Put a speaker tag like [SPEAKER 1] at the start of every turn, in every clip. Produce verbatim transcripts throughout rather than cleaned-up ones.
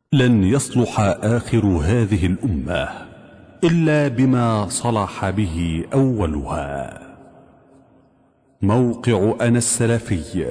[SPEAKER 1] لن يصلح آخر هذه الأمة إلا بما صلح به أولها. موقع أنا السلفي.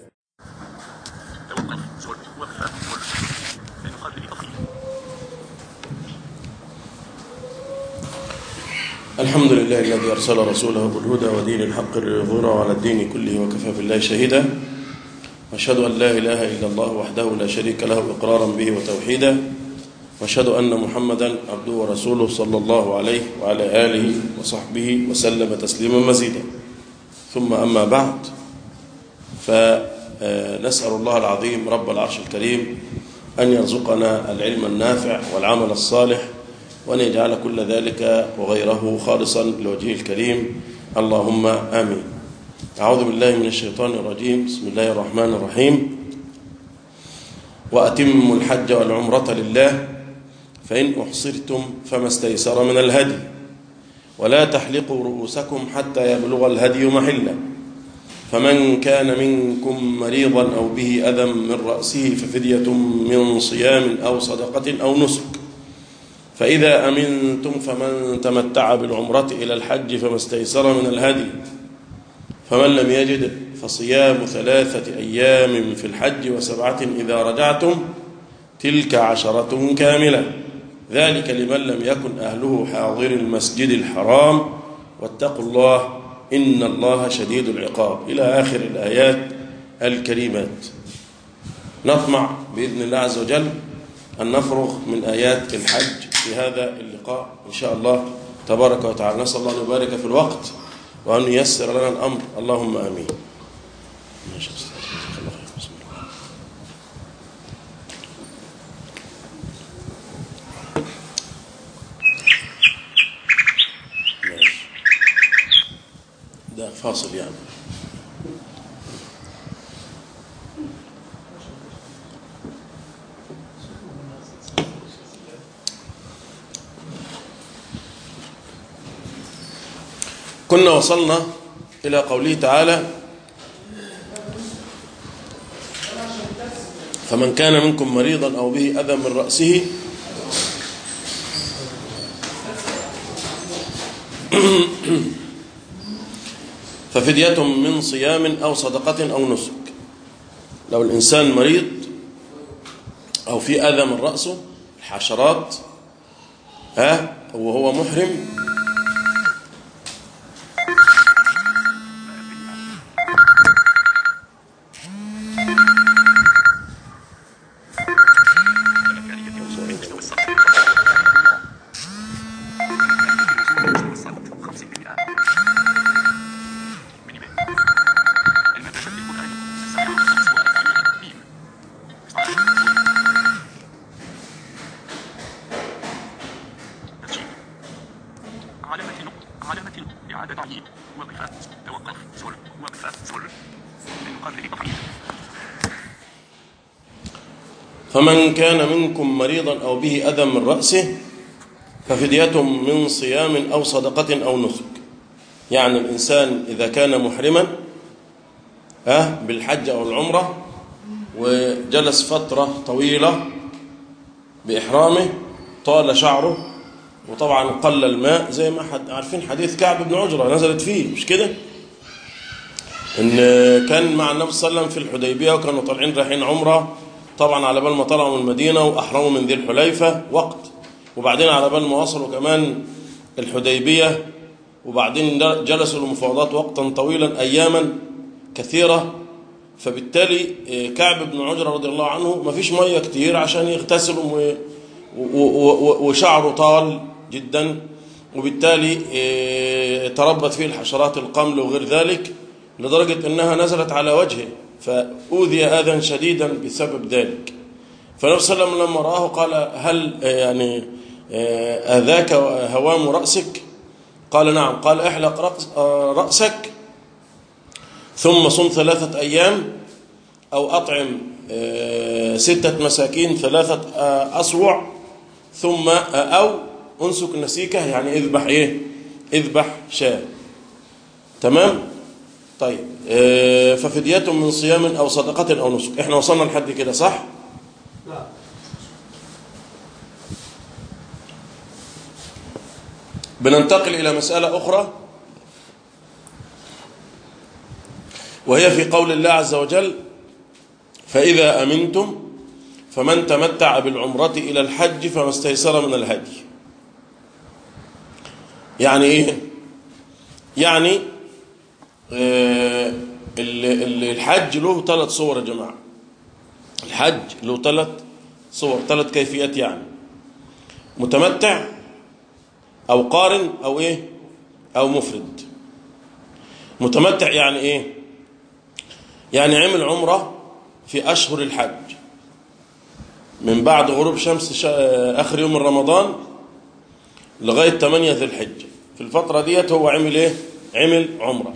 [SPEAKER 2] الحمد لله الذي أرسل رسوله بالهدى ودين الحق ليظهره على الدين كله وكفى بالله شهيدا، وأشهد أن لا إله إلا الله وحده لا شريك له إقرارا به وتوحيدا، وأشهد أن محمدا عبده ورسوله صلى الله عليه وعلى آله وصحبه وسلم تسليما مزيدا. ثم أما بعد، فنسأل الله العظيم رب العرش الكريم أن يرزقنا العلم النافع والعمل الصالح، وأن يجعل كل ذلك وغيره خالصا لوجهه الكريم، اللهم آمين. أعوذ بالله من الشيطان الرجيم. بسم الله الرحمن الرحيم. وأتموا الحج والعمرة لله فإن أحصرتم فما استيسر من الهدي، ولا تحلقوا رؤوسكم حتى يبلغ الهدي محله، فمن كان منكم مريضا أو به أذى من رأسه ففدية من صيام أو صدقة أو نسك، فإذا أمنتم فمن تمتع بالعمرة إلى الحج فما استيسر من الهدي، فمن لم يجد فصيام ثلاثة أيام في الحج وسبعة إذا رجعتم، تلك عشرة كاملة، ذلك لمن لم يكن أهله حاضر المسجد الحرام، واتقوا الله إن الله شديد العقاب، إلى آخر الآيات الكريمات. نطمع بإذن الله عز وجل أن نفرغ من آيات الحج في هذا اللقاء إن شاء الله تبارك وتعالى. نسأل الله أن يبارك في الوقت وأن ييسر لنا الأمر، اللهم آمين. ده فاصل يعني. كنا وصلنا إلى قوله تعالى: فمن كان منكم مريضا أو به أذى من رأسه ففدية من صيام أو صدقة أو نسك. لو الإنسان مريض أو في أذى من رأسه، الحشرات، ها وهو محرم، فمن كان منكم مريضا أو به أذى من رأسه ففدية من صيام أو صدقة أو نسك. يعني الإنسان إذا كان محرما أه بالحج أو العمرة وجلس فترة طويلة بإحرامه، طال شعره وطبعا قل الماء، زي ما حد عارفين حديث كعب بن عجرة نزلت فيه، مش كده؟ إن كان مع النبي صلى الله عليه وسلم في الحديبية وكانوا طالعين رايحين عمرة، طبعا على بال ما طلعوا من المدينة وأحرموا من ذي الحليفة وقت، وبعدين على بال ما وصلوا كمان الحديبية، وبعدين جلسوا للمفاوضات وقتا طويلا أياما كثيرة. فبالتالي كعب بن عجرة رضي الله عنه ما فيش مية كتير عشان يغتسل، وشعره طال جدا، وبالتالي تربت فيه الحشرات القمل وغير ذلك، لدرجة أنها نزلت على وجهه فأوذي أذى شديدا بسبب ذلك. فالنبي صلى الله عليه وسلم لما رآه قال: هل يعني أذاك هوام رأسك؟ قال: نعم. قال: احلق رأسك ثم صم ثلاثة أيام، أو أطعم ستة مساكين ثلاثة أصوع، ثم أو أنسك نسيكه، يعني اذبح إيه؟ اذبح شاة. تمام؟ طيب، ففدية من صيام أو صدقة أو نسك. إحنا وصلنا لحد كده صح؟ لا. بننتقل إلى مسألة أخرى، وهي في قول الله عز وجل: فإذا أمنتم فمن تمتع بالعمرة إلى الحج فما استيسر من الهدي. يعني إيه؟ يعني آه الحج له ثلاث صور يا جماعة. الحج له ثلاث صور، ثلاث كيفيات. يعني متمتع أو قارن أو إيه أو مفرد. متمتع يعني إيه؟ يعني عمل عمرة في أشهر الحج من بعد غروب شمس آخر يوم من رمضان لغاية ثمانية ذي الحجة. في الفترة ديت هو عمل إيه؟ عمل عمرة،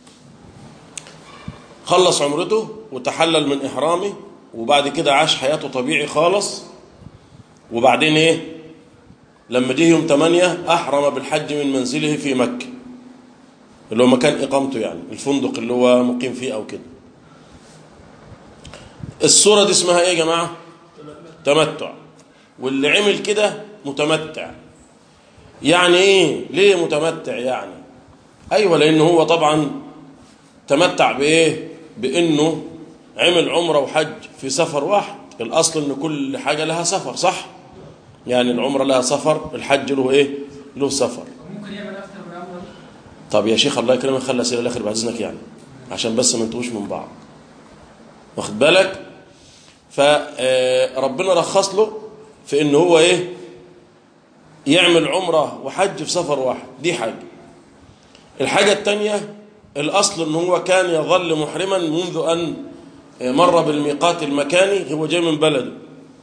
[SPEAKER 2] خلص عمرته وتحلل من إحرامه، وبعد كده عاش حياته طبيعي خالص. وبعدين إيه؟ لما جه يوم ثمانية أحرم بالحج من منزله في مكة، اللي هو مكان إقامته، يعني الفندق اللي هو مقيم فيه أو كده. الصورة دي اسمها إيه يا جماعة؟ تمتع. واللي عمل كده متمتع. يعني إيه؟ ليه متمتع يعني؟ أيوة، لأنه هو طبعا تمتع بإيه؟ بأنه عمل عمرة وحج في سفر واحد. الأصل أن كل حاجة لها سفر، صح؟ يعني العمرة لها سفر، الحج له إيه؟ له سفر.
[SPEAKER 3] ممكن يعمل أكتر من عمرة.
[SPEAKER 2] طب يا شيخ الله يكرمك، خلي أسئلة الآخر بعد إذنك، يعني عشان بس ما نتوش من بعض، واخد بالك؟ فربنا رخص له في إنه هو إيه؟ يعمل عمرة وحج في سفر واحد. دي حاجة. الحاجة الثانية، الأصل أنه هو كان يظل محرما منذ أن مر بالميقات المكاني. هو جاي من بلده،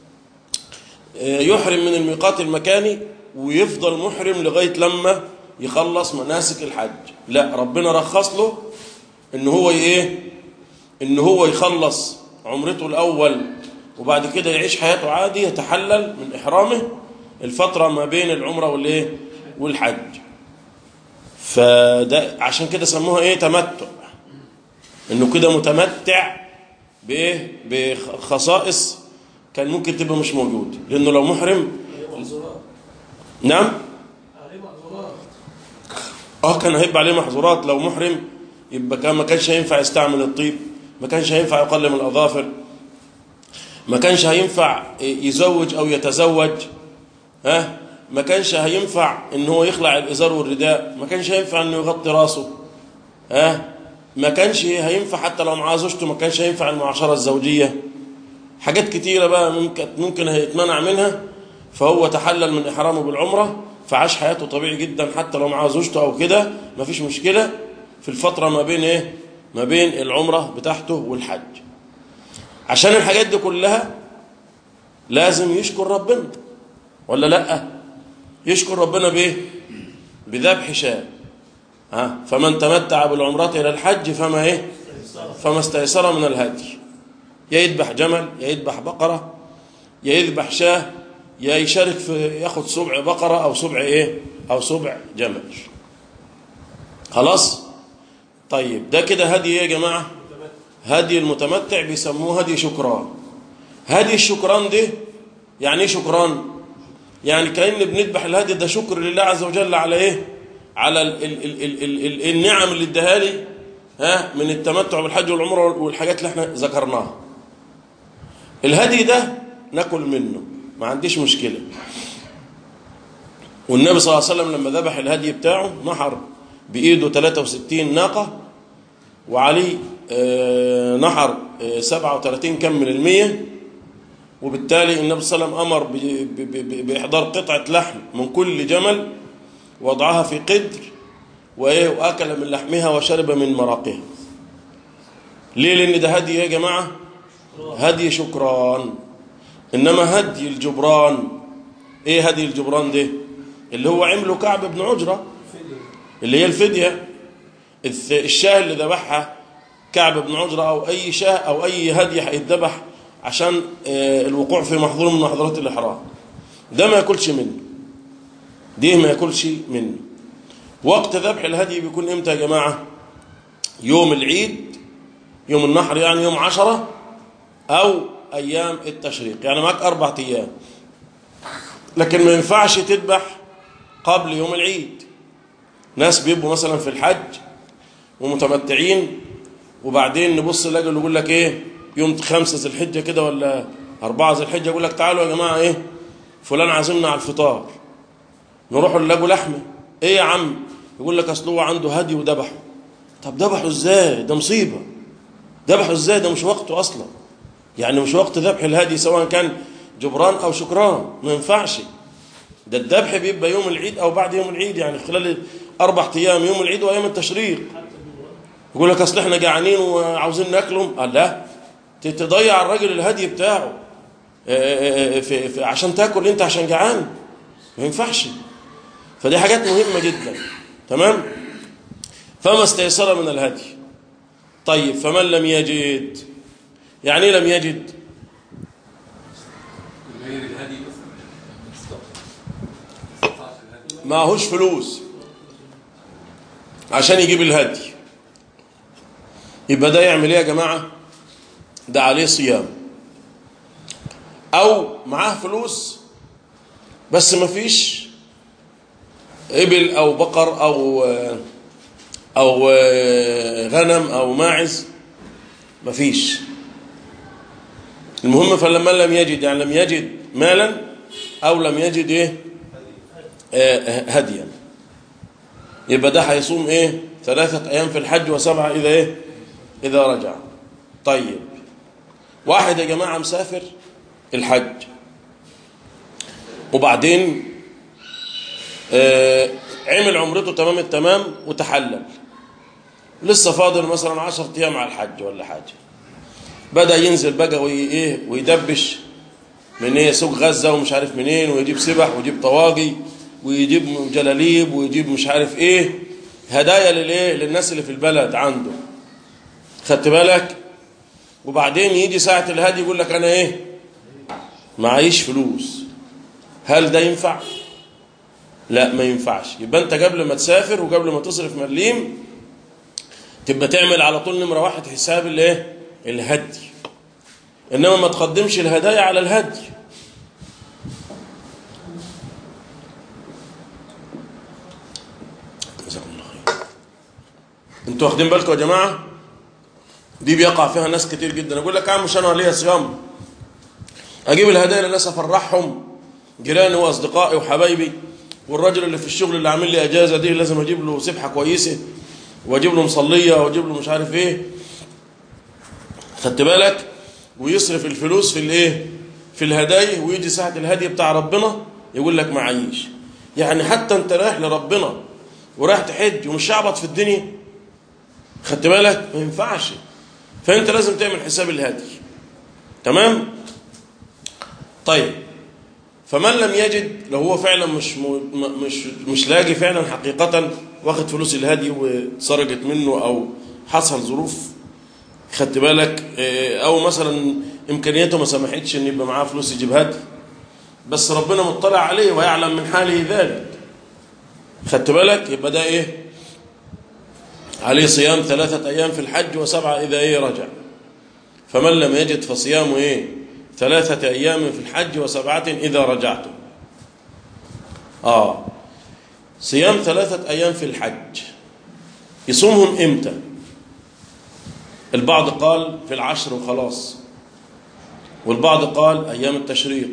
[SPEAKER 2] يحرم من الميقات المكاني ويفضل محرم لغاية لما يخلص مناسك الحج. لا، ربنا رخص له أنه هو إيه؟ أنه هو يخلص عمرته الأول وبعد كده يعيش حياته عادي، يتحلل من إحرامه الفترة ما بين العمرة والإيه؟ والحج. فده عشان كده سموها ايه؟ تمتع. انه كده متمتع بايه؟ بخصائص كان ممكن تبقى مش موجود، لانه لو محرم. نعم، اه كان هيبقى عليه محظورات. لو محرم يبقى كان ما كانش هينفع يستعمل الطيب، ما كانش هينفع يقلم الاظافر، ما كانش هينفع يزوج او يتزوج، ها ما كانش هينفع ان هو يخلع الازار والرداء، ما كانش هينفع انه يغطي راسه، ها ما كانش هينفع حتى لو معاه زوجته، ما كانش هينفع المعاشره الزوجيه. حاجات كتيره بقى ممكن ممكن هيتمنع منها. فهو تحلل من احرامه بالعمره، فعاش حياته طبيعي جدا حتى لو معاه زوجته او كده، ما فيش مشكله في الفتره ما بين ايه؟ ما بين العمره بتاعته والحج. عشان الحاجات دي كلها لازم يشكر ربنا، ولا لا؟ يشكر ربنا بايه؟ بذبح شاة. ها فمن تمتع بالعمرة الى الحج فما ايه؟ فما استيسر من الهدي. يا يذبح جمل، يا يذبح بقرة، يا يذبح شاة، يا يشارك في ياخد سبع بقرة او سبع ايه؟ او سبع جمل. خلاص؟ طيب ده كده هدي ايه يا جماعة؟ هدي المتمتع بيسموه هدي شكران. هدي الشكران ده يعني ايه شكران؟ يعني كأن بنذبح الهدي ده شكر لله عز وجل على ايه؟ على ال ال ال ال ال ال النعم اللي اداها لي، ها من التمتع بالحج والعمره والحاجات اللي احنا ذكرناها. الهدي ده ناكل منه، ما عنديش مشكله. والنبي صلى الله عليه وسلم لما ذبح الهدي بتاعه نحر بايده ثلاثة وستين ناقه، وعلي آه نحر آه سبعة وثلاثين كم من المية. وبالتالي النبي صلى الله عليه وسلم أمر بإحضار قطعة لحم من كل جمل، وضعها في قدر وأكل من لحمها وشرب من مراقها. ليه؟ لأن ده هدي يا جماعة، هدي شكران. إنما هدي الجبران، إيه هدي الجبران ده؟ اللي هو عمله كعب بن عجرة، اللي هي الفدية. الشاه اللي ذبحها كعب بن عجرة أو أي شاه أو أي هدي هيتذبح عشان الوقوع في محظور من محظورات الإحرام، ده ما ياكلش منه، دي ما ياكلش منه. وقت ذبح الهدي بيكون امتى يا جماعة؟ يوم العيد، يوم النحر، يعني يوم عشرة أو أيام التشريق، يعني معك أربعة أيام. لكن ما ينفعش تذبح قبل يوم العيد، ناس بيبقوا مثلا في الحج ومتمتعين، وبعدين نبص نلاقي اللي يقول لك ايه يوم خمسة ذي الحجة كده ولا أربعة ذي الحجة، يقول لك تعالوا يا جماعة ايه فلان عازمنا على الفطار، نروحوا نلاقوا لحمة. ايه يا عم؟ يقول لك اصل هو عنده هدي وذبحه. طب ذبحه ازاي؟ ده مصيبة. ذبحه ازاي؟ ده مش وقته اصلا، يعني مش وقت ذبح الهدي سواء كان جبران او شكران، ما ينفعش. ده الذبح بيبقى يوم العيد او بعد يوم العيد، يعني خلال اربع ايام، يوم العيد وايام التشريق. يقول لك اصل احنا جعانين وعاوزين ناكلهم. قال لا، تضيع الراجل الهدي بتاعه في في عشان تاكل انت عشان جعان؟ ما ينفعش. فدي حاجات مهمة جدا. تمام. فما استيسر من الهدي. طيب فمن لم يجد، يعني ايه لم يجد؟ ما هوش فلوس عشان يجيب الهدي، يبقى ده يعمل ايه يا جماعة؟ ده عليه صيام. او معاه فلوس بس ما فيش ابل او بقر او او غنم او ماعز، ما فيش. المهم فلما لم يجد، يعني لم يجد مالا او لم يجد ايه آه هديا، يبقى ده هيصوم ايه ثلاثة ايام في الحج وسبعة اذا ايه اذا رجع. طيب واحد يا جماعة مسافر الحج وبعدين آه عمل عمرته تمام التمام وتحلل، لسه فاضل مثلا عشرة ايام على الحج ولا حاجة، بدأ ينزل بقى وايه ويدبش من ايه سوق غزة ومش عارف منين، ويجيب سبح ويجيب طواقي ويجيب جلاليب ويجيب مش عارف ايه هدايا للايه للناس اللي في البلد عنده. خدت بالك؟ وبعدين يجي ساعة الهدي يقول لك انا ايه معيش فلوس. هل ده ينفع؟ لا ما ينفعش. يبقى انت قبل ما تسافر وقبل ما تصرف مليم تبقى تعمل على طول نمرة واحد حساب الايه الهدي، انما ما تقدمش الهدايا على الهدي. جزاكم الله خير. انتوا واخدين بالكم يا جماعه؟ دي بيقع فيها ناس كتير جدا. يقول لك يا عم مش انا ليا صيام، اجيب الهدايا للناس افرحهم، جيراني واصدقائي وحبايبي، والراجل اللي في الشغل اللي عامل لي اجازه دي لازم اجيب له سبحه كويسه واجيب له مصليه واجيب له مش عارف ايه. خدت بالك؟ ويصرف الفلوس في الايه في الهدايا، ويجي ساعه الهدي بتاع ربنا يقول لك معيش. يعني حتى انت رايح لربنا ورايح تحج ومش شعبط في الدنيا. خدت بالك؟ ما ينفعش. فانت لازم تعمل حساب الهدي. تمام؟ طيب فمن لم يجد، لو هو فعلا مش مش مش لاقي فعلا حقيقة، واخد فلوس الهدي وسرقت منه او حصل ظروف، خدت بالك، او مثلا امكانياته ما سمحتش ان يبقى معاه فلوس يجيب هدي، بس ربنا مطلع عليه ويعلم من حاله ذلك، خدت بالك، يبقى ده ايه عليه صيام ثلاثة ايام في الحج وسبعة اذا ايه رجع. فمن لم يجد فصيامه ايه ثلاثة ايام في الحج وسبعة اذا رجعتم. اه صيام ثلاثة ايام في الحج يصومهم امتى؟ البعض قال في العشر وخلاص، والبعض قال ايام التشريق،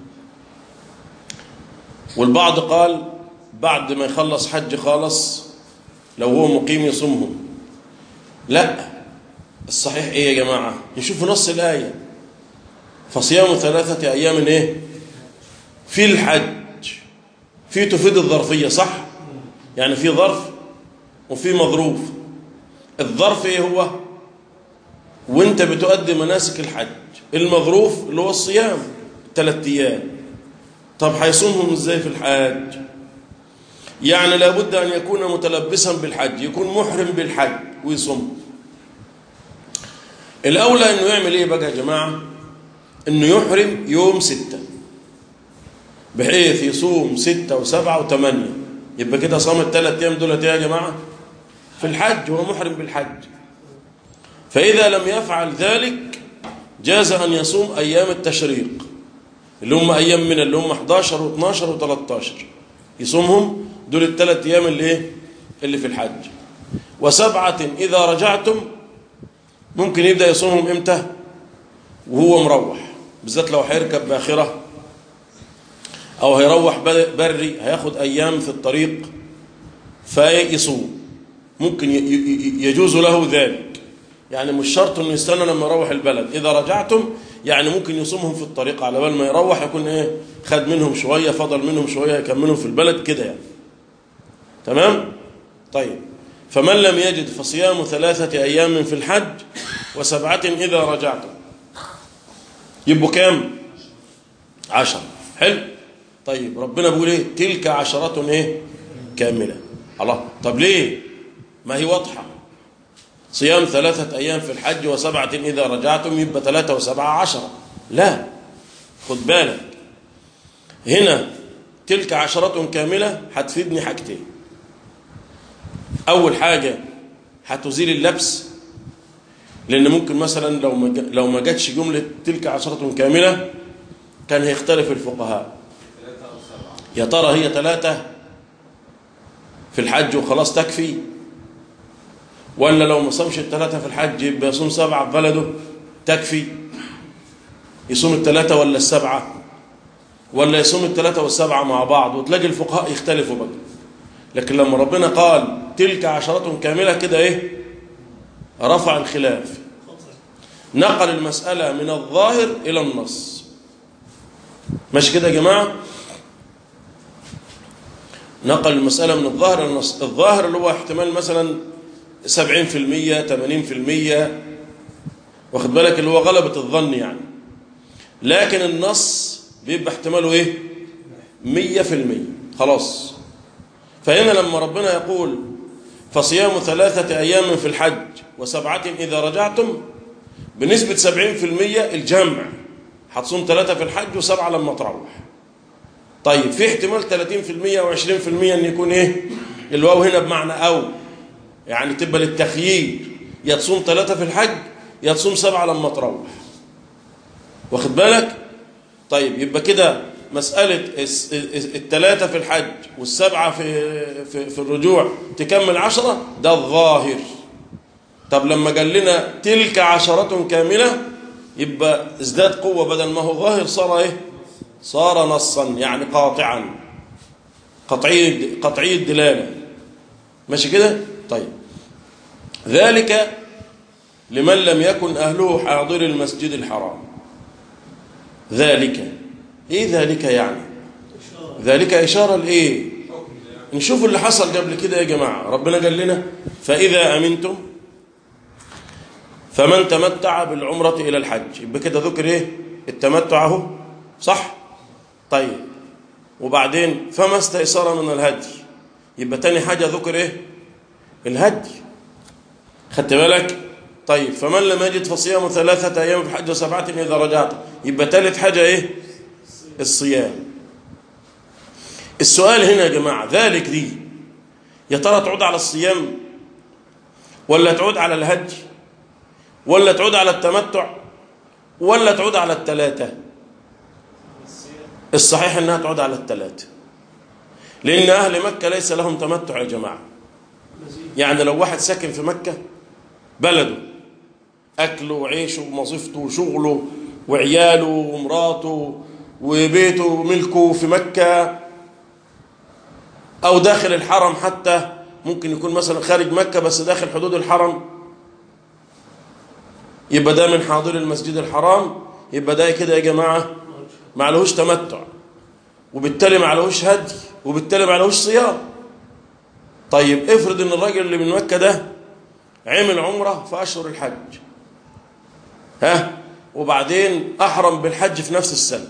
[SPEAKER 2] والبعض قال بعد ما يخلص حج خالص لو هو مقيم يصومهم. لا، الصحيح ايه يا جماعة؟ نشوف نص الآية. فصيام ثلاثة أيام ايه في الحج، في تفيد الظرفية، صح؟ يعني في ظرف وفي مظروف. الظرف ايه هو؟ وانت بتؤدي مناسك الحج. المظروف اللي هو الصيام ثلاثة ايام. طب هيصومهم ازاي في الحج؟ يعني لابد ان يكون متلبسا بالحج، يكون محرم بالحج ويصوم. الاولى انه يعمل ايه بقى يا جماعه؟ انه يحرم يوم ستة، بحيث يصوم ستة وسبعة وثمانية، يبقى كده صام الثلاث ايام دول يا جماعه في الحج وهو محرم بالحج. فاذا لم يفعل ذلك جاز ان يصوم ايام التشريق اللي هم ايام من اللي هم احد عشر واثناشر وثلاثة عشر، يصومهم دول الثلاث ايام اللي ايه اللي في الحج. وسبعة إذا رجعتم ممكن يبدأ يصومهم إمتى؟ وهو مروح، بالذات لو هيركب باخرة أو هيروح بري هياخد أيام في الطريق فيصوم، ممكن يجوز له ذلك. يعني مش شرط انه يستنى لما يروح البلد. اذا رجعتم يعني ممكن يصومهم في الطريق على بال ما يروح يكون ايه خد منهم شويه، فضل منهم شويه يكملهم في البلد كده يعني. تمام؟ طيب، فمن لم يجد فصيام ثلاثه ايام في الحج وسبعه اذا رجعتم. يبقوا كام؟ عشرة. حلو. طيب ربنا بيقول ايه؟ تلك عشرة ايه كامله. الله، طب ليه؟ ما هي واضحه. صيام ثلاثة أيام في الحج وسبعة إذا رجعتم يبقى ثلاثة وسبعة عشرة. لا، خد بالك هنا تلك عشرة كاملة هتفيدني حاجتين. أول حاجة هتزيل اللبس، لأن ممكن مثلا لو ما لو ما جاتش جملة تلك عشرة كاملة كان هيختلف الفقهاء. يا ترى هي ثلاثة في الحج وخلاص تكفي، ولا لو ما صامش الثلاثة في الحج يبقى يصوم سبعة في بلده تكفي؟ يصوم الثلاثة ولا السبعة، ولا يصوم الثلاثة والسبعة مع بعض؟ وتلاقي الفقهاء يختلفوا بقى. لكن لما ربنا قال تلك عشرة كاملة كده ايه رفع الخلاف، نقل المسألة من الظاهر إلى النص. ماشي كده يا جماعة؟ نقل المسألة من الظاهر إلى النص. الظاهر اللي هو احتمال مثلا سبعين في المية ثمانين في المية، واخد بالك، اللي هو غلبة الظن يعني. لكن النص بيبقى احتماله ايه مية في المية خلاص. فهنا لما ربنا يقول فصيام ثلاثة أيام في الحج وسبعة إذا رجعتم، بنسبة سبعين في المية الجمع هتصوم ثلاثة في الحج وسبعة لما تروح. طيب في احتمال ثلاثين في المية أو عشرين في المية أن يكون ايه الواو هنا بمعنى أو، يعني تبقى للتخيير، يا تصوم ثلاثة في الحج يا تصوم سبعة لما تروح، واخد بالك؟ طيب يبقى كده مسألة الثلاثة في الحج والسبعة في, في, في الرجوع تكمل عشرة، ده الظاهر. طب لما قال لنا تلك عشرة كاملة يبقى ازداد قوة، بدل ما هو ظاهر صار ايه صار نصا، يعني قاطعا قطعي قطعي الدلالة. ماشي كده؟ طيب، ذلك لمن لم يكن أهله حاضر المسجد الحرام. ذلك ايه ذلك يعني؟ ذلك إشارة لإيه؟ نشوف اللي حصل قبل كده يا جماعة. ربنا قال لنا فإذا أمنتم فمن تمتع بالعمرة إلى الحج، يبقى كده ذكر إيه التمتع اهو، صح؟ طيب وبعدين فما استيسر من الهدي، يبقى تاني حاجة ذكر إيه الهدي، خدت بالك؟ طيب فمن لم يجد فصيام ثلاثة أيام في الحج وسبعة إذا رجعت، يبقى ثالث حاجة إيه الصيام. السؤال هنا يا جماعة، ذلك دي يا ترى تعود على الصيام ولا تعود على الهج ولا تعود على التمتع ولا تعود على الثلاثة؟ الصحيح انها تعود على الثلاثة، لان اهل مكة ليس لهم تمتع يا جماعة. يعني لو واحد ساكن في مكة بلده، اكله وعيشه ووظيفته وشغله وعياله ومراته وبيته وملكه في مكة، او داخل الحرم، حتى ممكن يكون مثلا خارج مكة بس داخل حدود الحرم، يبقى ده من حاضر المسجد الحرام، يبقى ده كده يا جماعة ما عليهوش تمتع، وبالتالي ما عليهوش هدي، وبالتالي ما عليهوش صيام. طيب افرض ان الراجل اللي من مكة ده عمل عمرة في اشهر الحج، ها، وبعدين احرم بالحج في نفس السنة،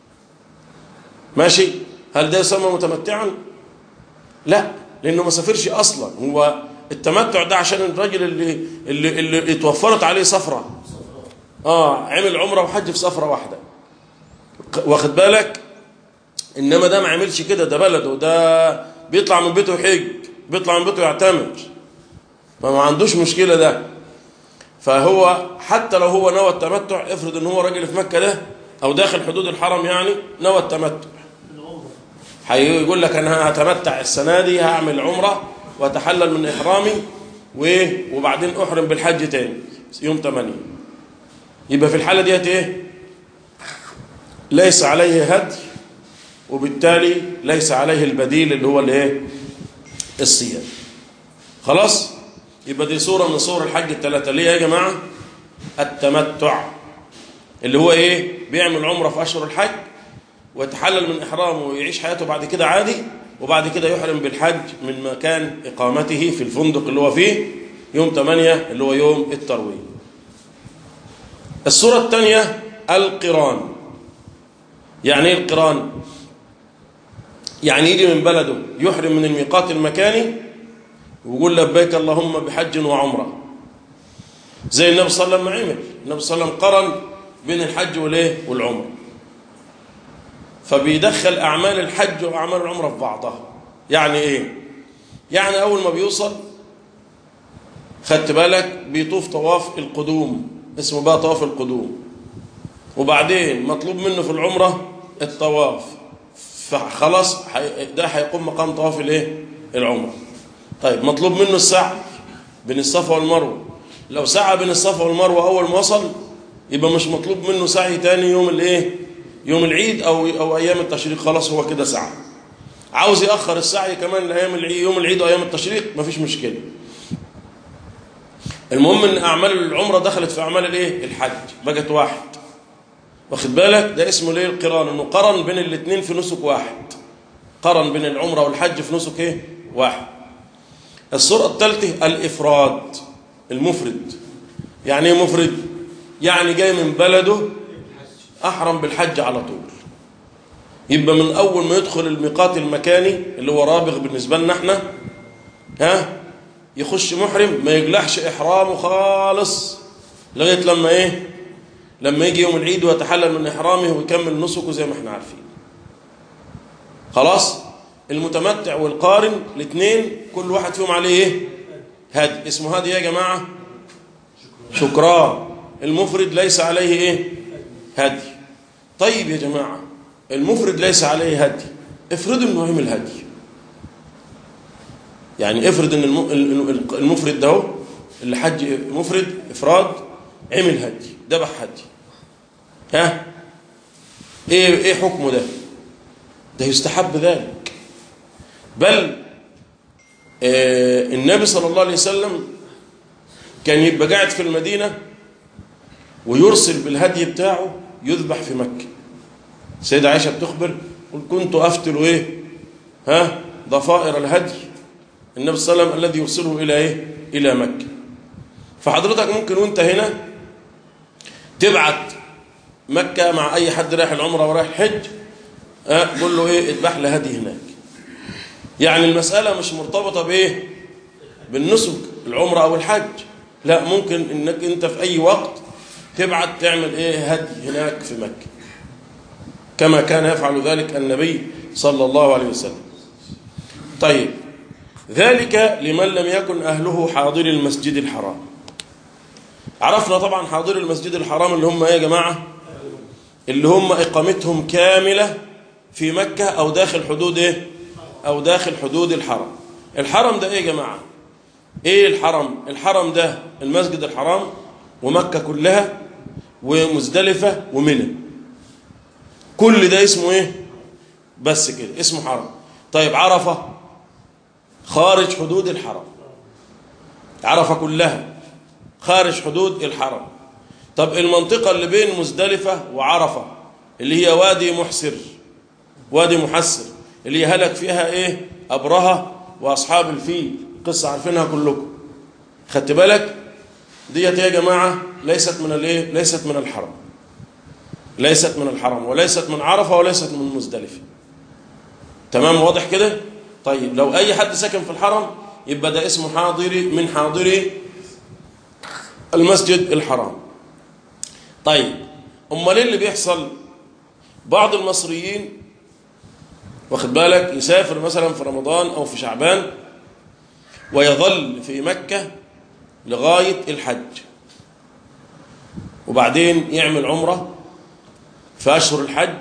[SPEAKER 2] ماشي، هل ده يسمى متمتعا؟ لا، لانه ما سافرش اصلا. هو التمتع ده عشان الراجل اللي اللي اللي اتوفرت عليه سفرة، اه عمل عمرة وحج في سفرة واحدة، واخد بالك؟ انما ده ما عملش كده، ده بلده، ده بيطلع من بيته يحج، بيطلع من بيته يعتمر، فما عندوش مشكلة ده. فهو حتى لو هو نوى التمتع، افرض ان هو راجل في مكة ده او داخل حدود الحرم يعني نوى التمتع، هيقول لك انا هتمتع السنة دي، هعمل عمرة وأتحلل من إحرامي وبعدين أحرم بالحج تاني يوم ثمانية، يبقى في الحالة ديت إيه؟ ليس عليه هدي، وبالتالي ليس عليه البديل اللي هو الايه؟ الصيام. خلاص؟ يبقى دي صورة من صور الحج الثلاثة. ليه يا جماعة؟ التمتع اللي هو ايه؟ بيعمل عمرة في أشهر الحج ويتحلل من إحرامه ويعيش حياته بعد كده عادي، وبعد كده يحرم بالحج من مكان إقامته في الفندق اللي هو فيه يوم ثمانية اللي هو يوم التروية. الصورة الثانية القران. يعني ايه القران؟ يعني يجي من بلده يحرم من الميقات المكاني ويقول لبيك اللهم بحج وعمرة، زي النبي صلى الله عليه وسلم عمل. النبي صلى الله عليه وسلم قرن بين الحج والايه والعمرة، فبيدخل أعمال الحج وأعمال العمرة في بعضها. يعني ايه؟ يعني أول ما بيوصل خدت بالك بيطوف طواف القدوم، اسمه بقى طواف القدوم، وبعدين مطلوب منه في العمرة الطواف، فخلاص ده هيقوم مقام طواف الايه العمرة. طيب مطلوب منه السعي بين الصفا والمروة، لو سعى بين الصفا والمروة أول ما وصل يبقى مش مطلوب منه سعي تاني يوم الايه يوم العيد أو أو أيام التشريق، خلاص هو كده سعى. عاوز يأخر السعي كمان لأيام العيد، يوم العيد وأيام التشريق، مفيش مشكلة. المهم ان اعمال العمره دخلت في اعمال الايه الحج، بقت واحد. واخد بالك؟ ده اسمه ليه القران، انه قرن بين الاثنين في نسك واحد، قرن بين العمره والحج في نسك ايه واحد. الصوره الثالثه الافراد، المفرد. يعني ايه مفرد؟ يعني جاي من بلده احرم بالحج على طول، يبقى من اول ما يدخل الميقات المكاني اللي هو رابغ بالنسبه لنا احنا، ها يخش محرم، ما يقلعش إحرامه خالص لغاية لما إيه لما يجي يوم العيد ويتحلل من إحرامه ويكمل نسكه زي ما احنا عارفين. خلاص؟ المتمتع والقارن الاثنين كل واحد فيهم عليه إيه هدي، اسمه هدي يا جماعة شكران. المفرد ليس عليه إيه هدي. طيب يا جماعة المفرد ليس عليه هدي، افرضوا إنه عمل هدي. يعني افرض ان المفرد ده اللي حج مفرد افراد عمل هدي، ذبح هدي، ها ايه ايه حكمه ده؟ ده يستحب ذلك. بل آه النبي صلى الله عليه وسلم كان يبقى قاعد في المدينة ويرسل بالهدي بتاعه يذبح في مكة. سيدة عائشة بتخبر كنت أفتل ايه ها ضفائر الهدي النبي صلى الله عليه وسلم الذي يوصله إلى إيه؟ إلى مكة. فحضرتك ممكن وانت هنا تبعت مكة مع أي حد رايح العمرة ورايح الحج، أه قول له إيه اذبح لي هدي هناك. يعني المسألة مش مرتبطة بإيه بالنسك العمرة أو الحج، لا، ممكن إنك أنت في أي وقت تبعت تعمل إيه هدي هناك في مكة، كما كان يفعل ذلك النبي صلى الله عليه وسلم. طيب ذلك لمن لم يكن أهله حاضر المسجد الحرام. عرفنا طبعا حاضر المسجد الحرام اللي هم ايه يا جماعة؟ اللي هم إقامتهم كاملة في مكة أو داخل حدود ايه أو داخل حدود الحرم. الحرم ده ايه يا جماعة؟ ايه الحرم؟ الحرم ده المسجد الحرام ومكة كلها ومزدلفة ومنى، كل ده اسمه ايه بس كده اسمه حرم. طيب عرفة خارج حدود الحرم، عرفة كلها خارج حدود الحرم. طب المنطقة اللي بين مزدلفة وعرفة اللي هي وادي محسر، وادي محسر اللي هي هلك فيها ايه أبرهة وأصحاب الفيل، قصة عارفينها كلكم. خدت بالك؟ ديت يا جماعة ليست من الايه ليست من الحرم، ليست من الحرم وليست من عرفة وليست من مزدلفة. تمام؟ واضح كده؟ طيب لو أي حد سكن في الحرم يبقى ده اسمه حاضري من حاضري المسجد الحرام. طيب أمال ايه اللي بيحصل؟ بعض المصريين واخد بالك يسافر مثلا في رمضان أو في شعبان ويظل في مكة لغاية الحج، وبعدين يعمل عمرة في أشهر الحج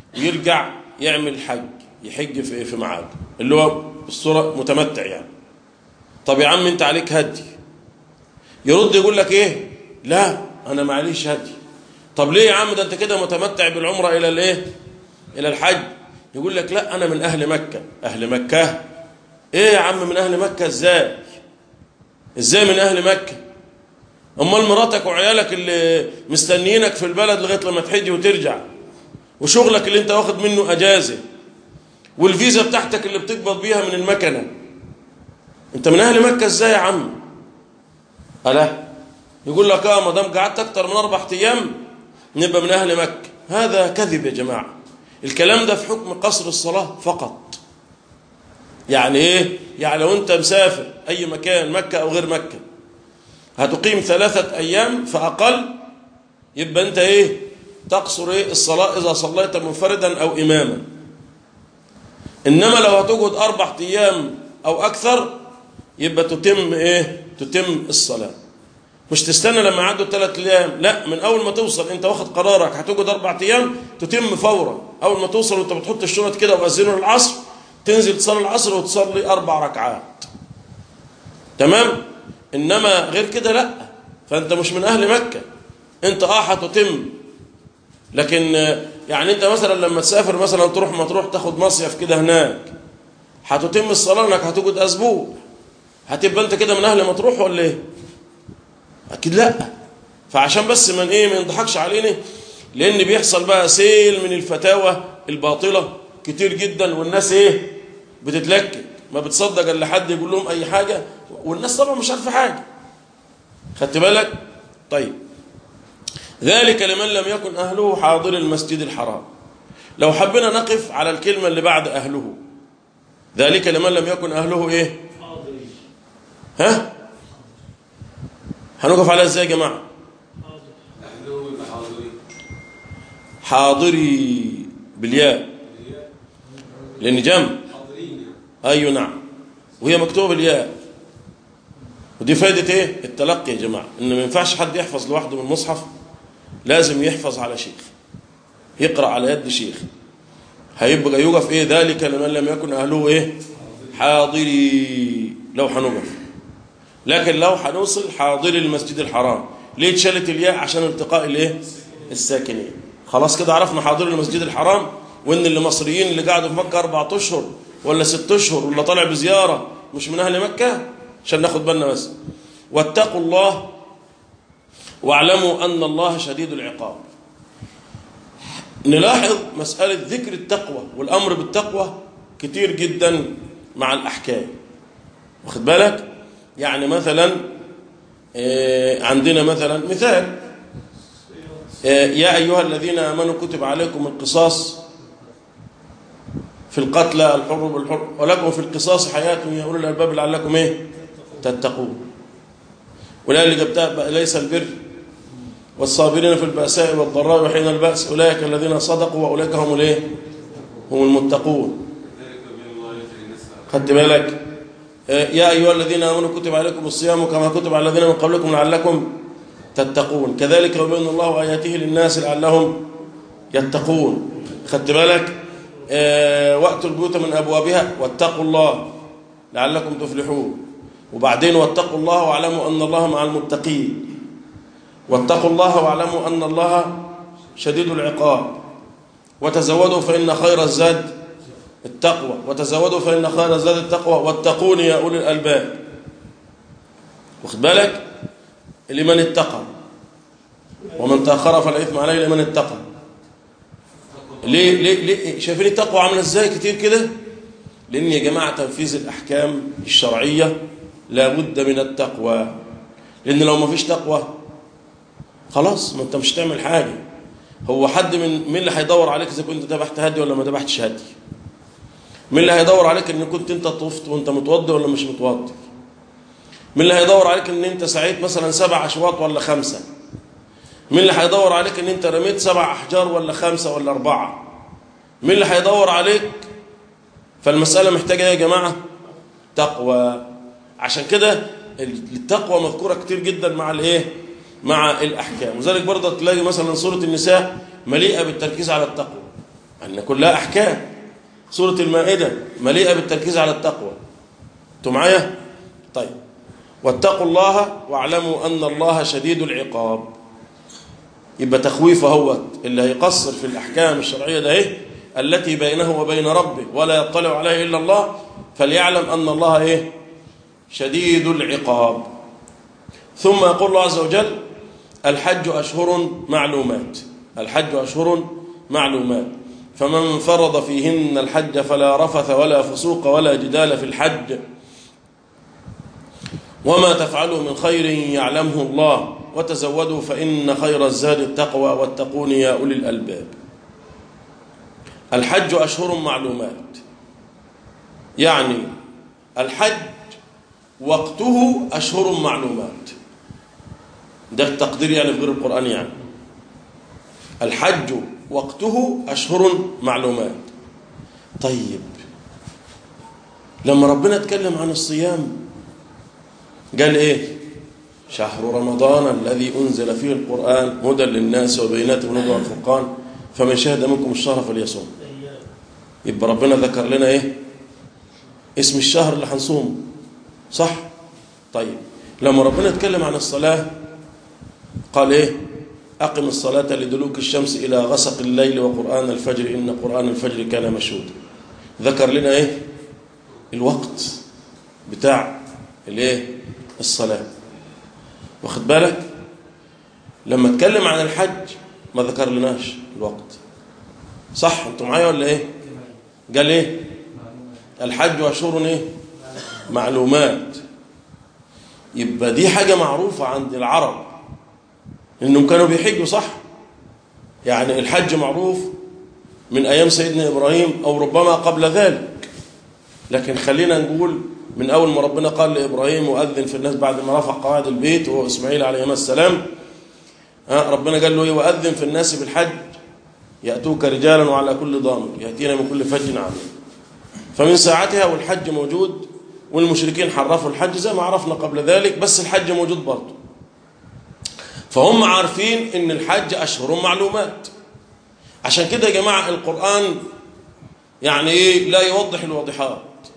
[SPEAKER 2] ويرجع يعمل حج، يحج في في معاد اللي هو بالصورة متمتع يعني. طب يا عم انت عليك هدي، يرد يقول لك ايه؟ لا انا معليش هدي. طب ليه يا عم؟ ده انت كده متمتع بالعمره الى الايه؟ الى الحج. يقول لك لا انا من اهل مكه. اهل مكه ايه يا عم؟ من اهل مكه ازاي؟ ازاي من اهل مكه؟ امال مراتك وعيالك اللي مستنيينك في البلد لغايه لما تحج وترجع، وشغلك اللي انت واخد منه اجازه، والفيزا بتاعتك اللي بتقبض بيها من المكنه، انت من اهل مكه ازاي يا عم؟ الا يقول لك اه ما دام قعدت اكتر من اربع ايام نبقى من اهل مكه. هذا كذب يا جماعه. الكلام ده في حكم قصر الصلاه فقط. يعني ايه؟ يعني لو انت مسافر اي مكان مكه او غير مكه هتقيم ثلاثه ايام فاقل، يبقى انت ايه؟ تقصر ايه الصلاه اذا صليت منفردا او اماما. انما لو هتقعد اربع ايام او اكثر يبقى تتم ايه؟ تتم الصلاه. مش تستنى لما يعدوا ثلاث ايام، لا، من اول ما توصل انت واخد قرارك هتقعد اربع ايام تتم فورا. اول ما توصل وانت بتحط الشنط كده واذنوا العصر تنزل تصلي العصر وتصلي اربع ركعات. تمام؟ انما غير كده لا، فانت مش من اهل مكه. انت اه هتتم، لكن يعني انت مثلا لما تسافر مثلا تروح مطروح تاخد مصيف كده هناك هتتم الصلاه انك هتقعد اسبوع، هتبقى انت كده من اهل مطروح ولا ايه؟ اكيد لا. فعشان بس من ايه ما ينضحكش علينا، لان بيحصل بقى سيل من الفتاوى الباطله كتير جدا، والناس ايه؟ بتتلكك، ما بتصدق الا حد يقول لهم اي حاجه، والناس طبعا مش عارفه حاجه. خدت بالك؟ طيب، ذلك لمن لم يكن اهله حاضر المسجد الحرام. لو حبينا نقف على الكلمه اللي بعد اهله، ذلك لمن لم يكن اهله ايه؟ ها؟ هنقف عليها ازاي يا جماعه؟ حاضري بالياء لان جمع. ايوه نعم، وهي مكتوبه بالياء. ودي فائده ايه؟ التلقي يا جماعه، ان ما ينفعش حد يحفظ لوحده من المصحف، لازم يحفظ على شيخ، يقرا على يد شيخ. هيبقى يوقف ايه؟ ذلك لمن لم يكن اهله ايه؟ حاضري لو هنوقف. لكن لو هنوصل حاضري المسجد الحرام، ليه اتشالت الياء؟ عشان التقاء الايه؟ الساكنين. خلاص كده عرفنا حاضري المسجد الحرام، وان اللي مصريين اللي قاعدوا في مكه اربع اشهر ولا ست اشهر ولا طالع بزياره مش من اهل مكه، عشان ناخد بالنا بس. واتقوا الله واعلموا ان الله شديد العقاب. نلاحظ مساله ذكر التقوى والامر بالتقوى كتير جدا مع الاحكام. واخد بالك؟ يعني مثلا عندنا مثلا مثال يا ايها الذين امنوا كتب عليكم القصاص في القتلى الحر بالحر ولكم في القصاص حياة يا اولي الالباب لعلكم ايه؟ تتقون. ولا اللي جبتها ليس البر والصابرين في البأساء والضراء وحين البأس اولئك الذين صدقوا واولئك هم الايه؟ هم المتقون. خدت بالك؟ يا أيها الذين آمنوا كتب عليكم الصيام كما كتب على الذين من قبلكم لعلكم تتقون كذلك يبين الله آياته للناس لعلهم يتقون. خدت بالك؟ آه وأتوا البيوت من أبوابها واتقوا الله لعلكم تفلحون. وبعدين واتقوا الله واعلموا أن الله مع المتقين. واتقوا الله واعلموا أن الله شديد العقاب. وتزودوا فإن خير الزاد التقوى وتزودوا فإن خير الزاد التقوى واتقون يا أولي الألباب. واخد بالك؟ لمن اتقى ومن تأخر فلا إثم عليه لمن اتقى. ليه ليه ليه شايفين التقوى عامله ازاي كتير كده؟ لأن يا جماعة تنفيذ الأحكام الشرعية لابد من التقوى. لأن لو ما فيش تقوى خلاص ما انت مش تعمل حاجة. هو حد من مين اللي هيدور عليك إذا كنت ذبحت هدي ولا ما ذبحتش هدي؟ مين اللي هيدور عليك ان كنت انت طفت وانت متوضي ولا مش متوضي؟ مين اللي هيدور عليك ان انت سعيت مثلا سبع اشواط ولا خمسه؟ مين اللي هيدور عليك ان انت رميت سبع احجار ولا خمسه ولا اربعه؟ مين اللي هيدور عليك؟ فالمساله محتاجه يا جماعه تقوى. عشان كده التقوى مذكوره كتير جدا مع الايه؟ مع الاحكام. وذلك برضه تلاقي مثلا سوره النساء مليئه بالتركيز على التقوى، ان كلها احكام. سورة المائدة مليئة بالتركيز على التقوى. انتوا معايا؟ طيب، واتقوا الله واعلموا أن الله شديد العقاب. يبقى تخويف اهوت اللي هيقصر في الأحكام الشرعية ده إيه؟ التي بينه وبين ربه ولا يطلع عليه إلا الله، فليعلم أن الله إيه؟ شديد العقاب. ثم يقول الله عز وجل: الحج أشهر معلومات. الحج أشهر معلومات، فمن فرض فيهن الحج فلا رفث ولا فسوق ولا جدال في الحج، وما تفعلوا من خير يعلمه الله، وتزودوا فإن خير الزاد التقوى واتقون يا أولي الألباب. الحج أشهر معلومات، يعني الحج وقته أشهر معلومات، ده التقدير يعني في غير القرآن. يعني الحج وقته أشهر معلومات. طيب، لما ربنا اتكلم عن الصيام قال إيه؟ شهر رمضان الذي أنزل فيه القرآن هدى للناس وبينات من الهدى والفرقان فمن شهد منكم الشهر فليصوم. يبقى ربنا ذكر لنا إيه؟ اسم الشهر اللي هنصوم، صح؟ طيب، لما ربنا اتكلم عن الصلاة قال إيه؟ أقم الصلاة لدلوك الشمس إلى غسق الليل وقرآن الفجر إن قرآن الفجر كان مشهودا. ذكر لنا إيه؟ الوقت بتاع الإيه؟ الصلاة. واخد بالك؟ لما اتكلم عن الحج ما ذكر لناش الوقت، صح؟ انتوا معايا ولا إيه؟ قال إيه؟ الحج أشهر إيه؟ معلومات. يبقى دي حاجة معروفة عند العرب إنهم كانوا بيحجوا، صح؟ يعني الحج معروف من أيام سيدنا إبراهيم أو ربما قبل ذلك، لكن خلينا نقول من أول ما ربنا قال لإبراهيم وأذن في الناس بعد ما رفع قواعد البيت وهو إسماعيل عليهما السلام، ربنا قال له: وأذن في الناس بالحج يأتوك رجالا وعلى كل ضامر يأتينا من كل فج عميق. فمن ساعتها والحج موجود، والمشركين حرفوا الحج زي ما عرفنا قبل ذلك، بس الحج موجود برضه. فهم عارفين ان الحج اشهر معلومات. عشان كده يا جماعه القرآن يعني ايه؟ لا يوضح الواضحات.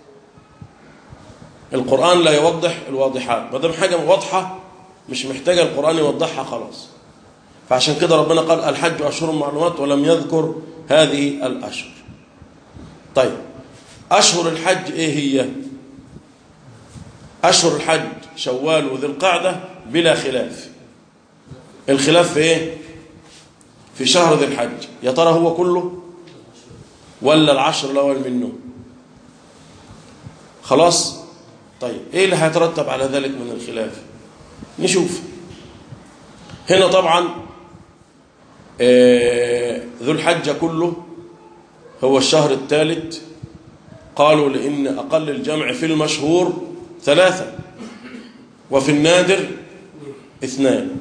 [SPEAKER 2] القرآن لا يوضح الواضحات، ما دام حاجه واضحه مش محتاجه القرآن يوضحها خلاص. فعشان كده ربنا قال الحج اشهر معلومات ولم يذكر هذه الاشهر. طيب، اشهر الحج ايه هي؟ اشهر الحج شوال وذي القعده بلا خلاف. الخلاف في ايه؟ في شهر ذي الحج، يا ترى هو كله ولا العشر الاول منه؟ خلاص. طيب، ايه اللي هيترتب على ذلك من الخلاف؟ نشوف. هنا طبعا آه ذو الحجة كله هو الشهر الثالث، قالوا لأن أقل الجمع في المشهور ثلاثة وفي النادر اثنان.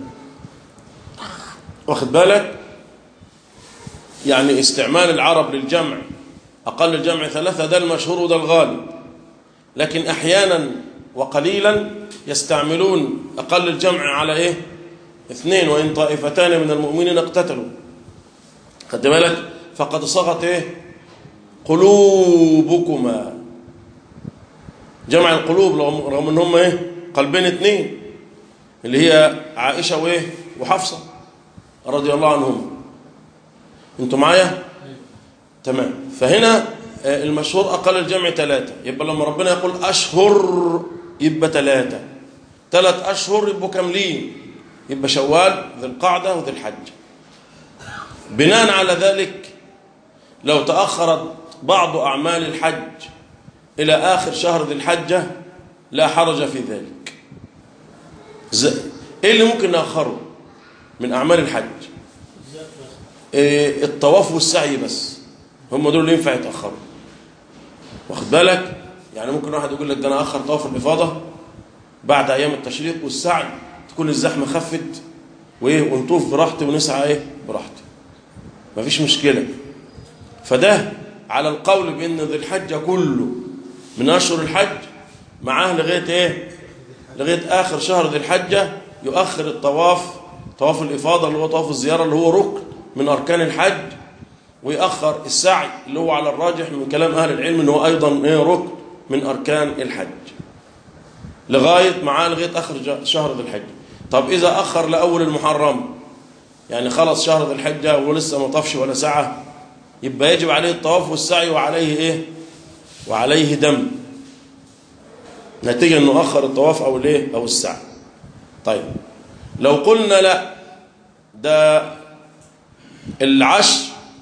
[SPEAKER 2] واخد بالك؟ يعني استعمال العرب للجمع أقل الجمع ثلاثة ده المشهور وده الغالب، لكن أحيانا وقليلا يستعملون أقل الجمع على إيه؟ اثنين، وإن طائفتان من المؤمنين اقتتلوا. خد بالك؟ فقد صغت إيه؟ قلوبكما. جمع القلوب رغم ان هم ايه؟ قلبين اثنين، اللي هي عائشة وايه؟ وحفصة رضي الله عنهم. انتوا معايا؟ تمام. فهنا المشهور أقل الجمع ثلاثة، يبقى لما ربنا يقول أشهر يبقى ثلاثة، ثلاث أشهر يبقوا كاملين، يبقى شوال ذي القعدة وذي الحج. بناء على ذلك لو تأخرت بعض أعمال الحج إلى آخر شهر ذي الحجة لا حرج في ذلك. إيه اللي ممكن نأخره من أعمال الحج؟ إيه؟ الطواف والسعي بس، هم دول اللي ينفع يتأخروا. واخد بالك؟ يعني ممكن واحد يقول لك ده أنا أخر طواف الإفاضة بعد أيام التشريق والسعي، تكون الزحمة خفت وإيه ونطوف براحتي ونسعى إيه براحتي، مفيش مشكلة. فده على القول بأن ذي الحجة كله من أشهر الحج معاه لغاية إيه؟ لغاية آخر شهر ذي الحجة يؤخر الطواف، طواف الإفاضة اللي هو طواف الزيارة اللي هو ركن من أركان الحج، ويأخر السعي اللي هو على الراجح من كلام أهل العلم أنه أيضا إيه؟ ركن من أركان الحج. لغاية معاه لغاية آخر شهر ذي الحجة. طب إذا أخر لأول المحرم، يعني خلص شهر ذي الحجة ولسه ما طافش ولا ساعة، يبقى يجب عليه الطواف والسعي وعليه إيه؟ وعليه دم، نتيجة أنه أخر الطواف أو الإيه؟ أو السعي. طيب لو قلنا لا، ده العشر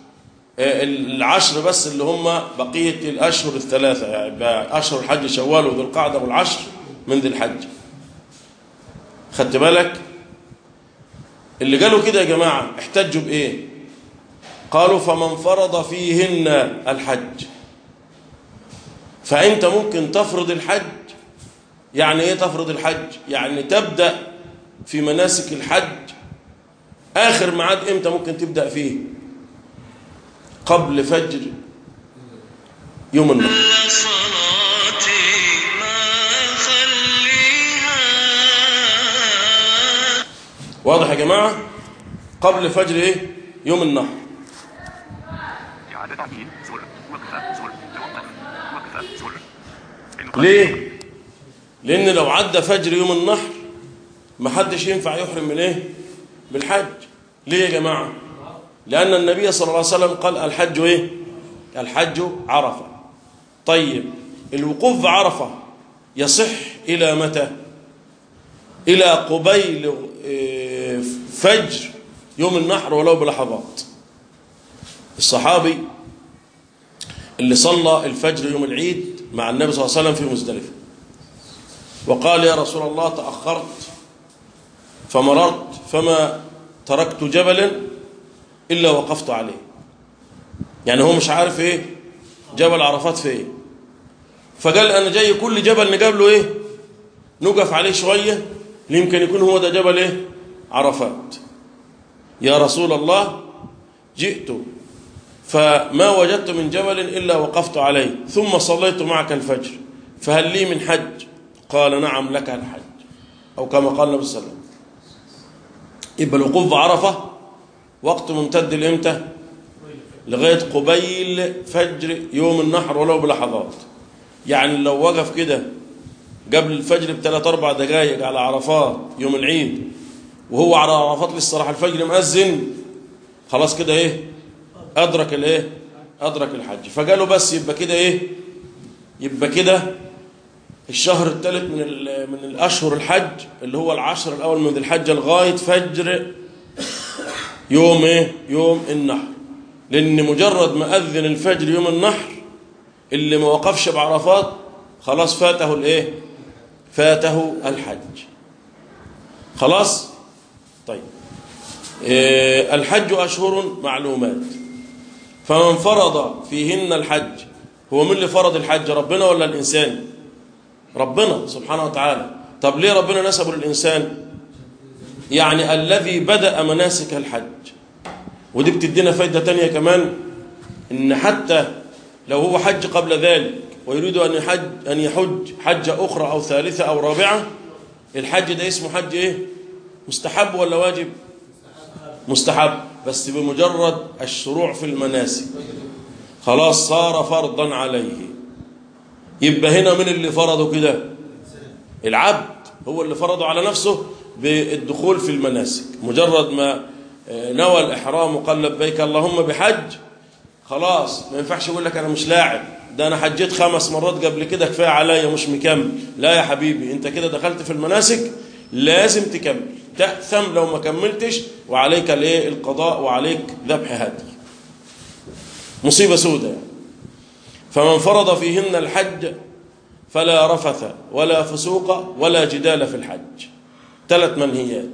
[SPEAKER 2] العشر بس اللي هم بقية الأشهر الثلاثة، يعني أشهر الحج شوال وذو القعدة والعشر من ذي الحج. خدت بالك؟ اللي قالوا كده يا جماعة احتجوا بإيه؟ قالوا فمن فرض فيهن الحج. فأنت ممكن تفرض الحج. يعني إيه تفرض الحج؟ يعني تبدأ في مناسك الحج آخر ميعاد إمتى ممكن تبدأ فيه؟ قبل فجر يوم النحر. واضح يا جماعة؟ قبل فجر إيه؟ يوم النحر. ليه؟ لأن لو عدى فجر يوم النحر ما حدش ينفع يحرم من إيه؟ بالحج. ليه يا جماعة؟ لأن النبي صلى الله عليه وسلم قال الحج إيه؟ الحج عرفة. طيب الوقوف بعرفة يصح إلى متى؟ إلى قبيل فجر يوم النحر ولو بلحظات. الصحابي اللي صلى الفجر يوم العيد مع النبي صلى الله عليه وسلم في مزدلفة وقال يا رسول الله تأخرت فمررت فما تركت جبلا إلا وقفت عليه. يعني هو مش عارف إيه جبل عرفات في إيه، فقال أنا جاي كل جبل نقابله إيه نقف عليه شوية يمكن يكون هو ده جبل إيه عرفات. يا رسول الله جئت فما وجدت من جبل إلا وقفت عليه ثم صليت معك الفجر فهل لي من حج؟ قال نعم لك الحج، أو كما قال النبي صلى الله عليه وسلم. يبقى الوقوف بعرفة وقت ممتد لإمتى؟ لغاية قبيل فجر يوم النحر ولو بلحظات. يعني لو وقف كده قبل الفجر بثلاث أربع دقائق على عرفات يوم العيد وهو على عرفات للصراحة الفجر مأذن، خلاص كده إيه أدرك الإيه أدرك الحج. فقالوا بس يبقى كده إيه يبقى كده الشهر الثالث من من الأشهر الحج اللي هو العشر الأول من ذي الحجة لغاية فجر يوم إيه يوم النحر. لأن مجرد ما أذن الفجر يوم النحر اللي ما وقفش بعرفات خلاص فاته الإيه فاته الحج خلاص. طيب إيه الحج أشهر معلومات، فمن فرض فيهن الحج. هو من اللي فرض الحج، ربنا ولا الإنسان؟ ربنا سبحانه وتعالى. طب ليه ربنا نسبه للإنسان؟ يعني الذي بدأ مناسك الحج. ودي بتدينا فايدة تانية كمان، إن حتى لو هو حج قبل ذلك ويريد أن يحج أن يحج حجة أخرى أو ثالثة أو رابعة، الحج ده اسمه حج إيه؟ مستحب ولا واجب؟ مستحب، بس بمجرد الشروع في المناسك خلاص صار فرضا عليه. يبقى هنا من اللي فرضه كده؟ العبد هو اللي فرضه على نفسه بالدخول في المناسك. مجرد ما نوى الإحرام وقال لبيك اللهم بحج خلاص ما ينفعش يقول لك أنا مش لاعب، ده أنا حجيت خمس مرات قبل كده كفاية عليا مش مكمل. لا يا حبيبي، أنت كده دخلت في المناسك لازم تكمل، تأثم لو ما كملتش وعليك الايه القضاء وعليك ذبح هدي. مصيبة سودة. فمن فرض فيهن الحج فلا رفث ولا فسوق ولا جدال في الحج. ثلاث منهيات.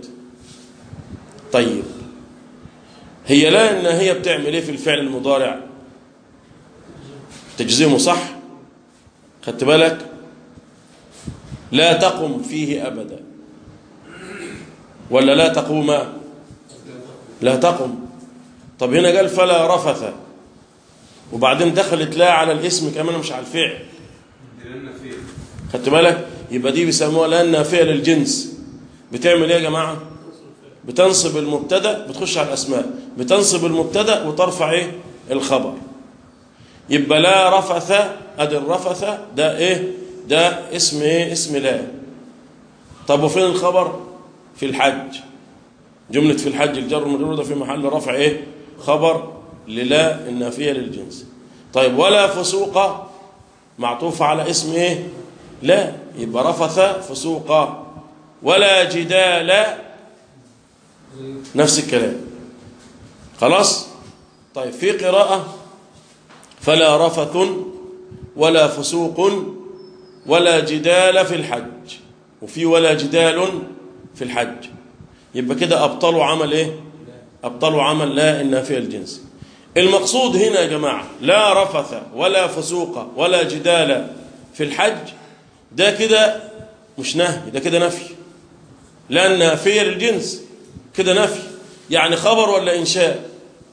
[SPEAKER 2] طيب هي لا إن هي بتعمل ايه في الفعل المضارع؟ تجزمه صح؟ خدت بالك؟ لا تقم فيه أبدا ولا لا تقوم؟ لا تقم. طب هنا قال فلا رفث وبعدين دخلت لا على الاسم كمان مش على الفعل. خدت بالك؟ يبقى دي بيسموها لا النافية للجنس. بتعمل ايه يا جماعة؟ بتنصب المبتدا، بتخش على الاسماء بتنصب المبتدا وترفع ايه الخبر. يبقى لا رفث، ادي الرفث ده ايه ده اسم ايه اسم لا. طب وفين الخبر؟ في الحج. جملة في الحج الجر والمجرور ده في محل رفع ايه؟ خبر للا النافية للجنس. طيب ولا فسوق معطوف على اسم ايه؟ لا، يبقى رفث فسوق. ولا جدال نفس الكلام. خلاص. طيب في قراءة فلا رفث ولا فسوق ولا جدال في الحج، وفي ولا جدال في الحج. يبقى كده أبطلوا عمل إيه؟ أبطلوا عمل لا النافية الجنس. المقصود هنا يا جماعة لا رفث ولا فسوق ولا جدال في الحج، ده كده مش نهي، ده كده نفي. لا النافية للجنس كده نفي، يعني خبر ولا إنشاء؟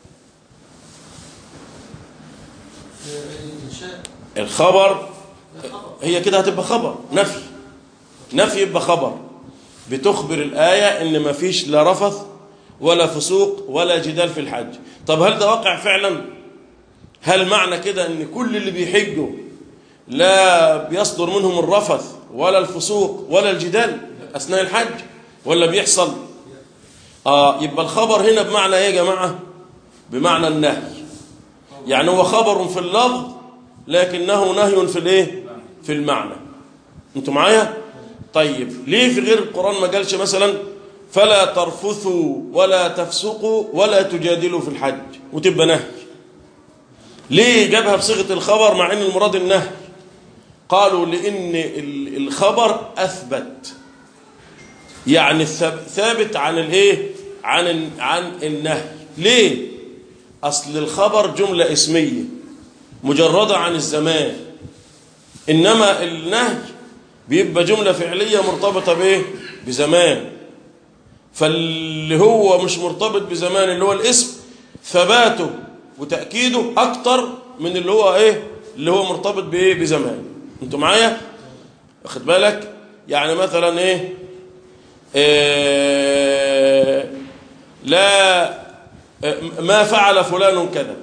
[SPEAKER 2] الخبر هي كده هتبقى خبر. نفي نفي يبقى خبر، بتخبر الآية إن ما فيش لا رفث ولا فسوق ولا جدال في الحج. طب هل ده واقع فعلا؟ هل معنى كده إن كل اللي بيحجوا لا بيصدر منهم الرفث ولا الفسوق ولا الجدال أثناء الحج، ولا بيحصل؟ آه يبقى الخبر هنا بمعنى إيه يا جماعة؟ بمعنى النهي. يعني هو خبر في اللفظ لكنه نهي في الايه؟ في المعنى. انتوا معايا؟ طيب ليه في غير القرآن ما قالش مثلا فلا ترفثوا ولا تفسقوا ولا تجادلوا في الحج وتبقى نهي؟ ليه جابها بصيغة الخبر مع ان المراد النهي؟ قالوا لان الخبر اثبت، يعني ثابت عن الايه؟ عن عن النهي. ليه؟ اصل الخبر جملة اسمية مجردة عن الزمان، إنما النهي بيبقى جملة فعلية مرتبطة بإيه؟ بزمان. فاللي هو مش مرتبط بزمان اللي هو الاسم ثباته وتأكيده أكتر من اللي هو إيه؟ اللي هو مرتبط بإيه؟ بزمان. أنتوا معايا؟ واخد بالك؟ يعني مثلا إيه؟ إيه لا ما فعل فلان كذا،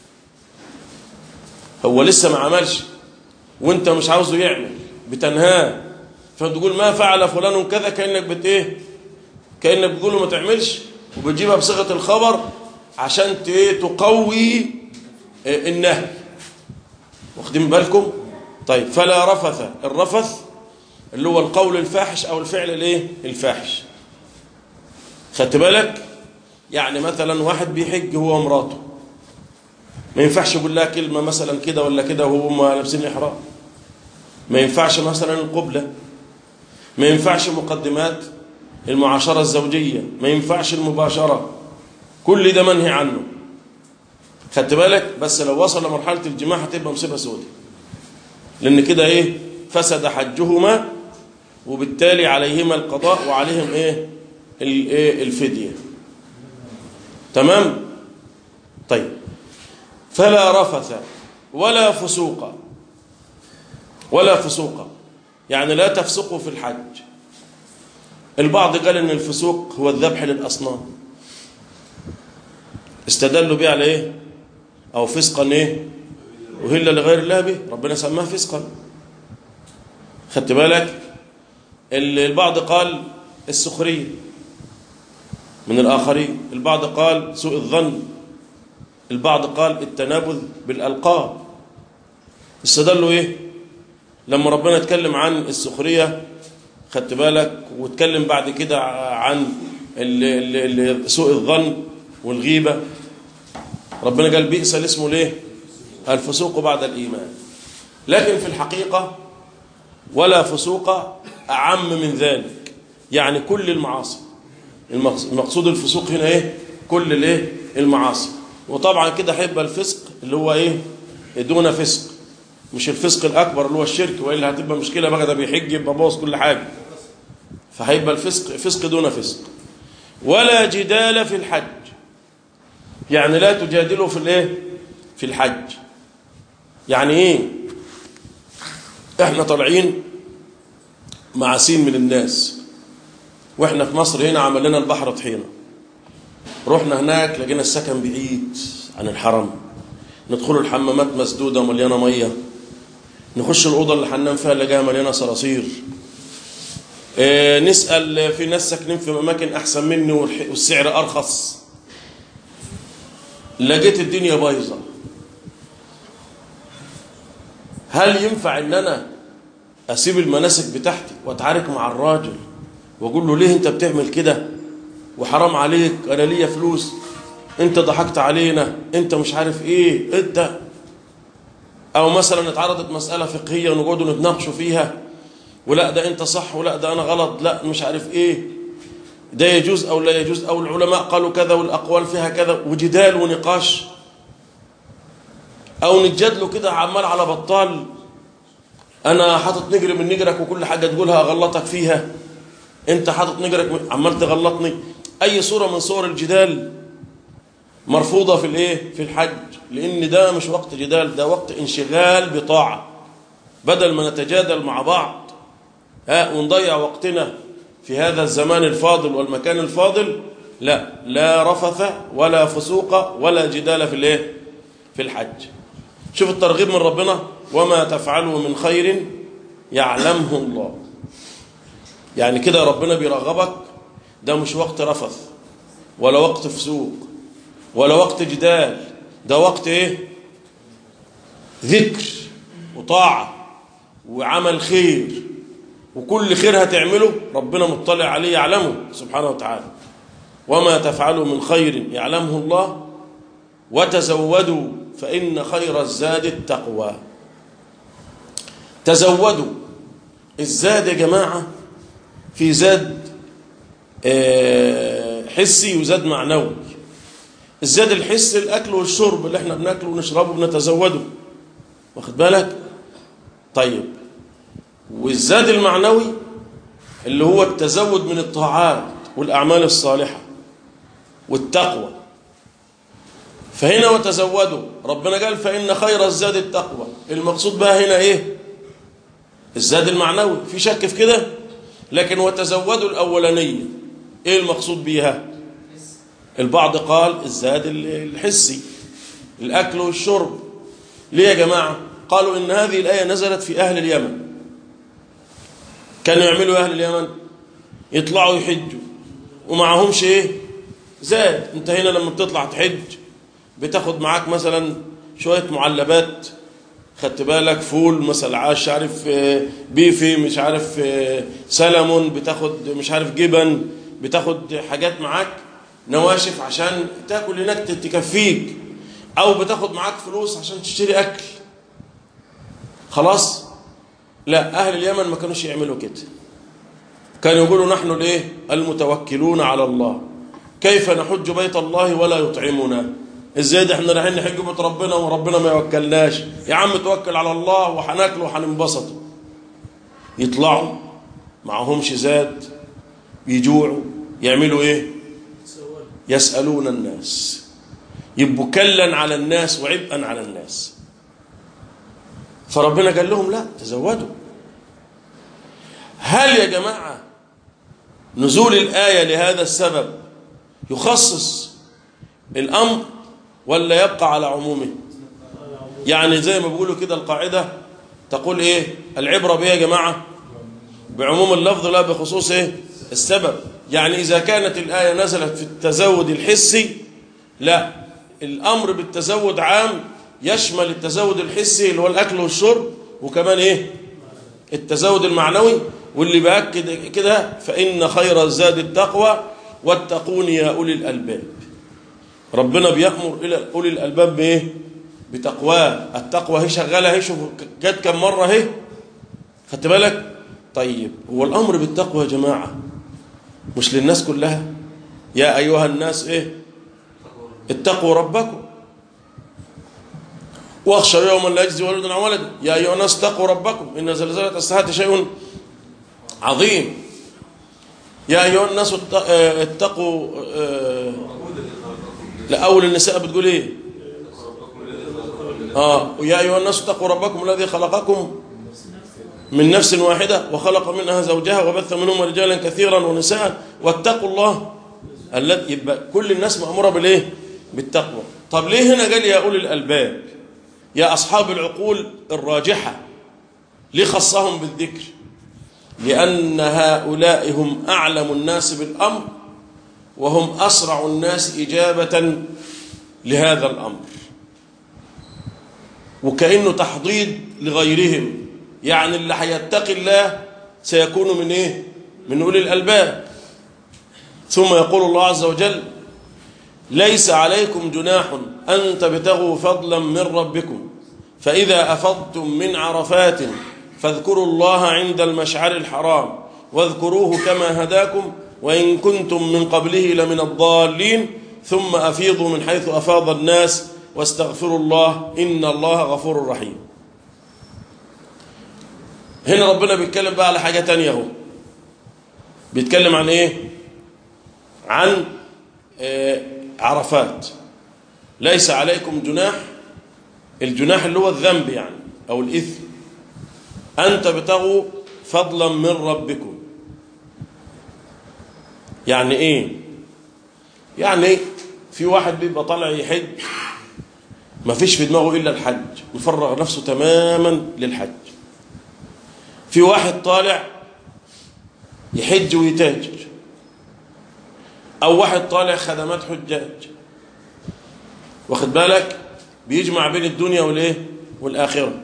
[SPEAKER 2] هو لسه ما عملش وانت مش عاوزه يعمل، بتنهاه، فتقول ما فعل فلان كذا، كأنك بت ايه؟ كأنك بتقول له ما تعملش، وبتجيبها بصيغة الخبر عشان تقوي النهي. واخدين بالكم؟ طيب فلا رفث، الرفث اللي هو القول الفاحش او الفعل الايه؟ الفاحش. خدت بالك؟ يعني مثلا واحد بيحج هو ومراته، ما ينفعش يقول لها كلمة مثلا كده ولا كده وهم لابسين الإحرام، ما ينفعش مثلا القبلة، ما ينفعش مقدمات المعاشرة الزوجية، ما ينفعش المباشرة، كل ده منهي عنه. خدت بالك؟ بس لو وصل لمرحلة الجماع هتبقى مصيبة سودة، لأن كده إيه؟ فسد حجهما وبالتالي عليهما القضاء وعليهم إيه؟ الفدية. تمام؟ طيب فلا رفث ولا فسوق ولا فسوق، يعني لا تفسقوا في الحج. البعض قال ان الفسوق هو الذبح للأصنام، استدلوا به على ايه؟ او فسقا ايه؟ وهل لغير الله به، ربنا سماه فسقا. خدت بالك؟ البعض قال السخرية من الآخرين، البعض قال سوء الظن، البعض قال التنابذ بالألقاب. استدلوا ايه؟ لما ربنا اتكلم عن السخرية، خدت بالك، واتكلم بعد كده عن سوء الظن والغيبة، ربنا قال بئس الاسم ليه؟ الفسوق بعد الإيمان. لكن في الحقيقة ولا فسوق أعم من ذلك، يعني كل المعاصي. المقصود الفسوق هنا ايه؟ كل الايه؟ المعاصي. وطبعا كده هيبقى الفسق اللي هو ايه؟ دون فسق، مش الفسق الأكبر اللي هو الشرك، وإلا هتبقى مشكلة بقى، ده بيحج يبقى بوظ كل حاجة. فهيبقى الفسق فسق دون فسق. ولا جدال في الحج، يعني لا تجادلوا في الايه؟ في الحج. يعني ايه؟ احنا طالعين مع سين من الناس، واحنا في مصر هنا عمل لنا البحر طحينة، رحنا هناك لقينا السكن بعيد عن الحرم، ندخل الحمامات مسدودة ومليانة مية، نخش الأوضة اللي حنام فيها نلاقيها مليانة صراصير، اه نسأل في ناس ساكنين في أماكن أحسن مني والسعر أرخص، لقيت الدنيا بايظة، هل ينفع ان انا اسيب المناسك بتاعتي واتعارك مع الراجل واقول له ليه انت بتعمل كده وحرام عليك، انا ليا فلوس، انت ضحكت علينا، انت مش عارف ايه انت، او مثلا اتعرضت مسألة فقهية ونقعدوا نتناقشوا فيها ولا ده انت صح ولا ده انا غلط، لا مش عارف ايه، ده يجوز او لا يجوز، او العلماء قالوا كذا والاقوال فيها كذا، وجدال ونقاش، او نتجادلوا كده عمال على بطال، انا حاطط نجر من نجرك وكل حاجه تقولها اغلطك فيها، انت حاطط نجرك عمال تغلطني. اي صوره من صور الجدال مرفوضه في الايه في الحج، لان ده مش وقت جدال، ده وقت انشغال بطاعه، بدل ما نتجادل مع بعض ها ونضيع وقتنا في هذا الزمان الفاضل والمكان الفاضل، لا لا رفث ولا فسوق ولا جدال في الايه في الحج. شوف الترغيب من ربنا، وما تفعلوا من خير يعلمه الله. يعني كده ربنا بيرغبك، ده مش وقت رفث ولا وقت فسوق ولا وقت جدال، ده وقت ايه ذكر وطاعة وعمل خير، وكل خير هتعمله ربنا مطلع عليه يعلمه سبحانه وتعالى. وما تفعلوا من خير يعلمه الله وتزودوا فإن خير الزاد التقوى. تزودوا، الزاد يا جماعة في زاد حسي وزاد معنوي. الزاد الحسي الأكل والشرب اللي احنا بناكله ونشربه ونتزوده، واخد بالك؟ طيب، والزاد المعنوي اللي هو التزود من الطاعات والأعمال الصالحة والتقوى. فهنا وتزودوا، ربنا قال فإن خير الزاد التقوى، المقصود بها هنا ايه؟ الزاد المعنوي، في شك في كده؟ لكن وتزودوا الأولانية ايه المقصود بيها؟ البعض قال الزاد الحسي، الأكل والشرب. ليه يا جماعة؟ قالوا إن هذه الآية نزلت في أهل اليمن. كانوا يعملوا أهل اليمن يطلعوا يحجوا ومعهمش ايه؟ زاد. انت هنا لما بتطلع تحج بتاخد معاك مثلا شوية معلبات، خدت بالك، فول مثلا عاش عارف بيفي مش عارف سلمون، بتاخد مش عارف جبن، بتاخد حاجات معاك نواشف عشان تاكل هناك تكفيك، او بتاخد معاك فلوس عشان تشتري اكل. خلاص؟ لا، اهل اليمن ما كانوش يعملوا كده، كانوا يقولوا نحن الايه المتوكلون على الله، كيف نحج بيت الله ولا يطعمنا؟ ازاي ده احنا رايحين نحج بيت ربنا وربنا ما يوكلناش؟ يا عم توكل على الله وهناكل وهننبسط. يطلعوا معهمش زاد، يجوعوا، يعملوا ايه؟ يسألون الناس، يبقوا كلا على الناس وعبئا على الناس. فربنا قال لهم لا، تزودوا. هل يا جماعة نزول الآية لهذا السبب يخصص الأمر ولا يبقى على عمومه؟ يعني زي ما بيقولوا كده القاعدة تقول ايه؟ العبرة بيه يا جماعة بعموم اللفظ لا بخصوص ايه السبب. يعني إذا كانت الآية نزلت في التزود الحسي، لا، الأمر بالتزود عام، يشمل التزود الحسي اللي هو الأكل والشرب، وكمان ايه التزود المعنوي. واللي بأكد كده فإن خير الزاد التقوى واتقون يا أولي الألباب. ربنا بيأمر إلى أولي الألباب بإيه؟ بتقواه. التقوى هي شغالة، هي شوف جت كم مرة هي، خدت بالك؟ طيب، هو الأمر بالتقوى يا جماعة مش للناس كلها؟ يا أيها الناس إيه؟ اتقوا ربكم واخشوا يوما لا يجزي والد عن ولده. يا أيها الناس اتقوا ربكم إن زلزلة الساعة شيء عظيم. يا أيها الناس اتقوا. لا، أول النساء بتقول إيه؟ آه يا أيها الناس اتقوا ربكم الذي خلقكم من نفس واحدة وخلق منها زوجها وبث منهما رجالا كثيرا ونساء واتقوا الله الذي. يبقى كل الناس مأمورة بالإيه؟ بالتقوى. طب ليه هنا قال يا أولي الألباب، يا أصحاب العقول الراجحة؟ ليه خصهم بالذكر؟ لأن هؤلاء هم أعلم الناس بالأمر وهم أسرع الناس إجابة لهذا الأمر، وكأنه تحضيض لغيرهم، يعني اللي هيتقي الله سيكون من إيه؟ من أولي الألباب. ثم يقول الله عز وجل: ليس عليكم جناح أن تبتغوا فضلا من ربكم فإذا أفضتم من عرفات فاذكروا الله عند المشعر الحرام واذكروه كما هداكم وإن كنتم من قبله لمن الضالين ثم أفيضوا من حيث أفاض الناس واستغفروا الله إن الله غفور رحيم. هنا ربنا بيتكلم بقى على حاجة تانية اهو. بيتكلم عن ايه؟ عن آه عرفات. ليس عليكم جناح، الجناح اللي هو الذنب يعني أو الإثم، أن تبتغوا فضلا من ربكم. يعني ايه؟ يعني في واحد بيبقى طالع يحج ما فيش في دماغه إلا الحج، يفرغ نفسه تماما للحج. في واحد طالع يحج ويتاجر، أو واحد طالع خدمات حجاج، واخد بالك، بيجمع بين الدنيا والإيه؟ والآخرة.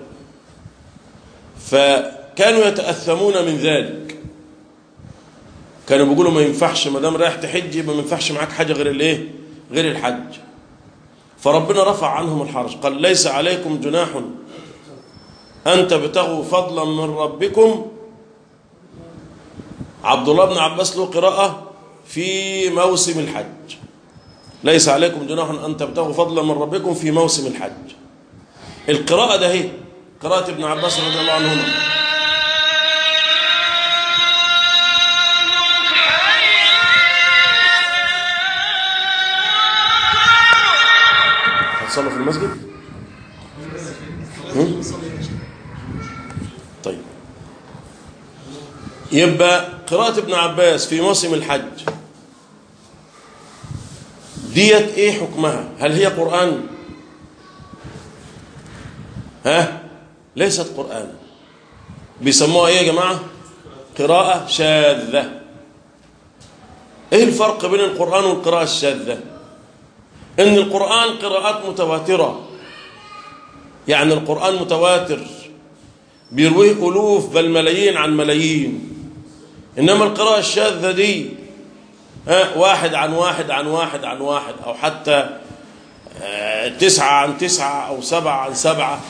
[SPEAKER 2] فكانوا يتأثمون من ذلك، كانوا بيقولوا ما ينفعش ما دام رايح تحج يبقى ما ينفعش معاك حاجة غير الإيه؟ غير الحج. فربنا رفع عنهم الحرج، قال: ليس عليكم جناح أن تبتغوا فضلا من ربكم. عبد الله بن عباس له قراءة في موسم الحج، ليس عليكم جناح أن تبتغوا فضلا من ربكم في موسم الحج. القراءة ده هي قراءة ابن عباس رضي الله عنهما. هتصلوا في المسجد؟ طيب، يبقى قراءة ابن عباس في موسم الحج ديت ايه حكمها؟ هل هي قرآن؟ ها؟ ليست قرآن. بيسموها ايه يا جماعة؟ قراءة شاذة. ايه الفرق بين القرآن والقراءة الشاذة؟ ان القرآن قراءات متواترة، يعني القرآن متواتر بيرويه ألوف بل ملايين عن ملايين. إنما القراءة الشاذة دي ها واحد عن واحد عن واحد عن واحد، أو حتى تسعة عن تسعة أو سبعة عن سبعة.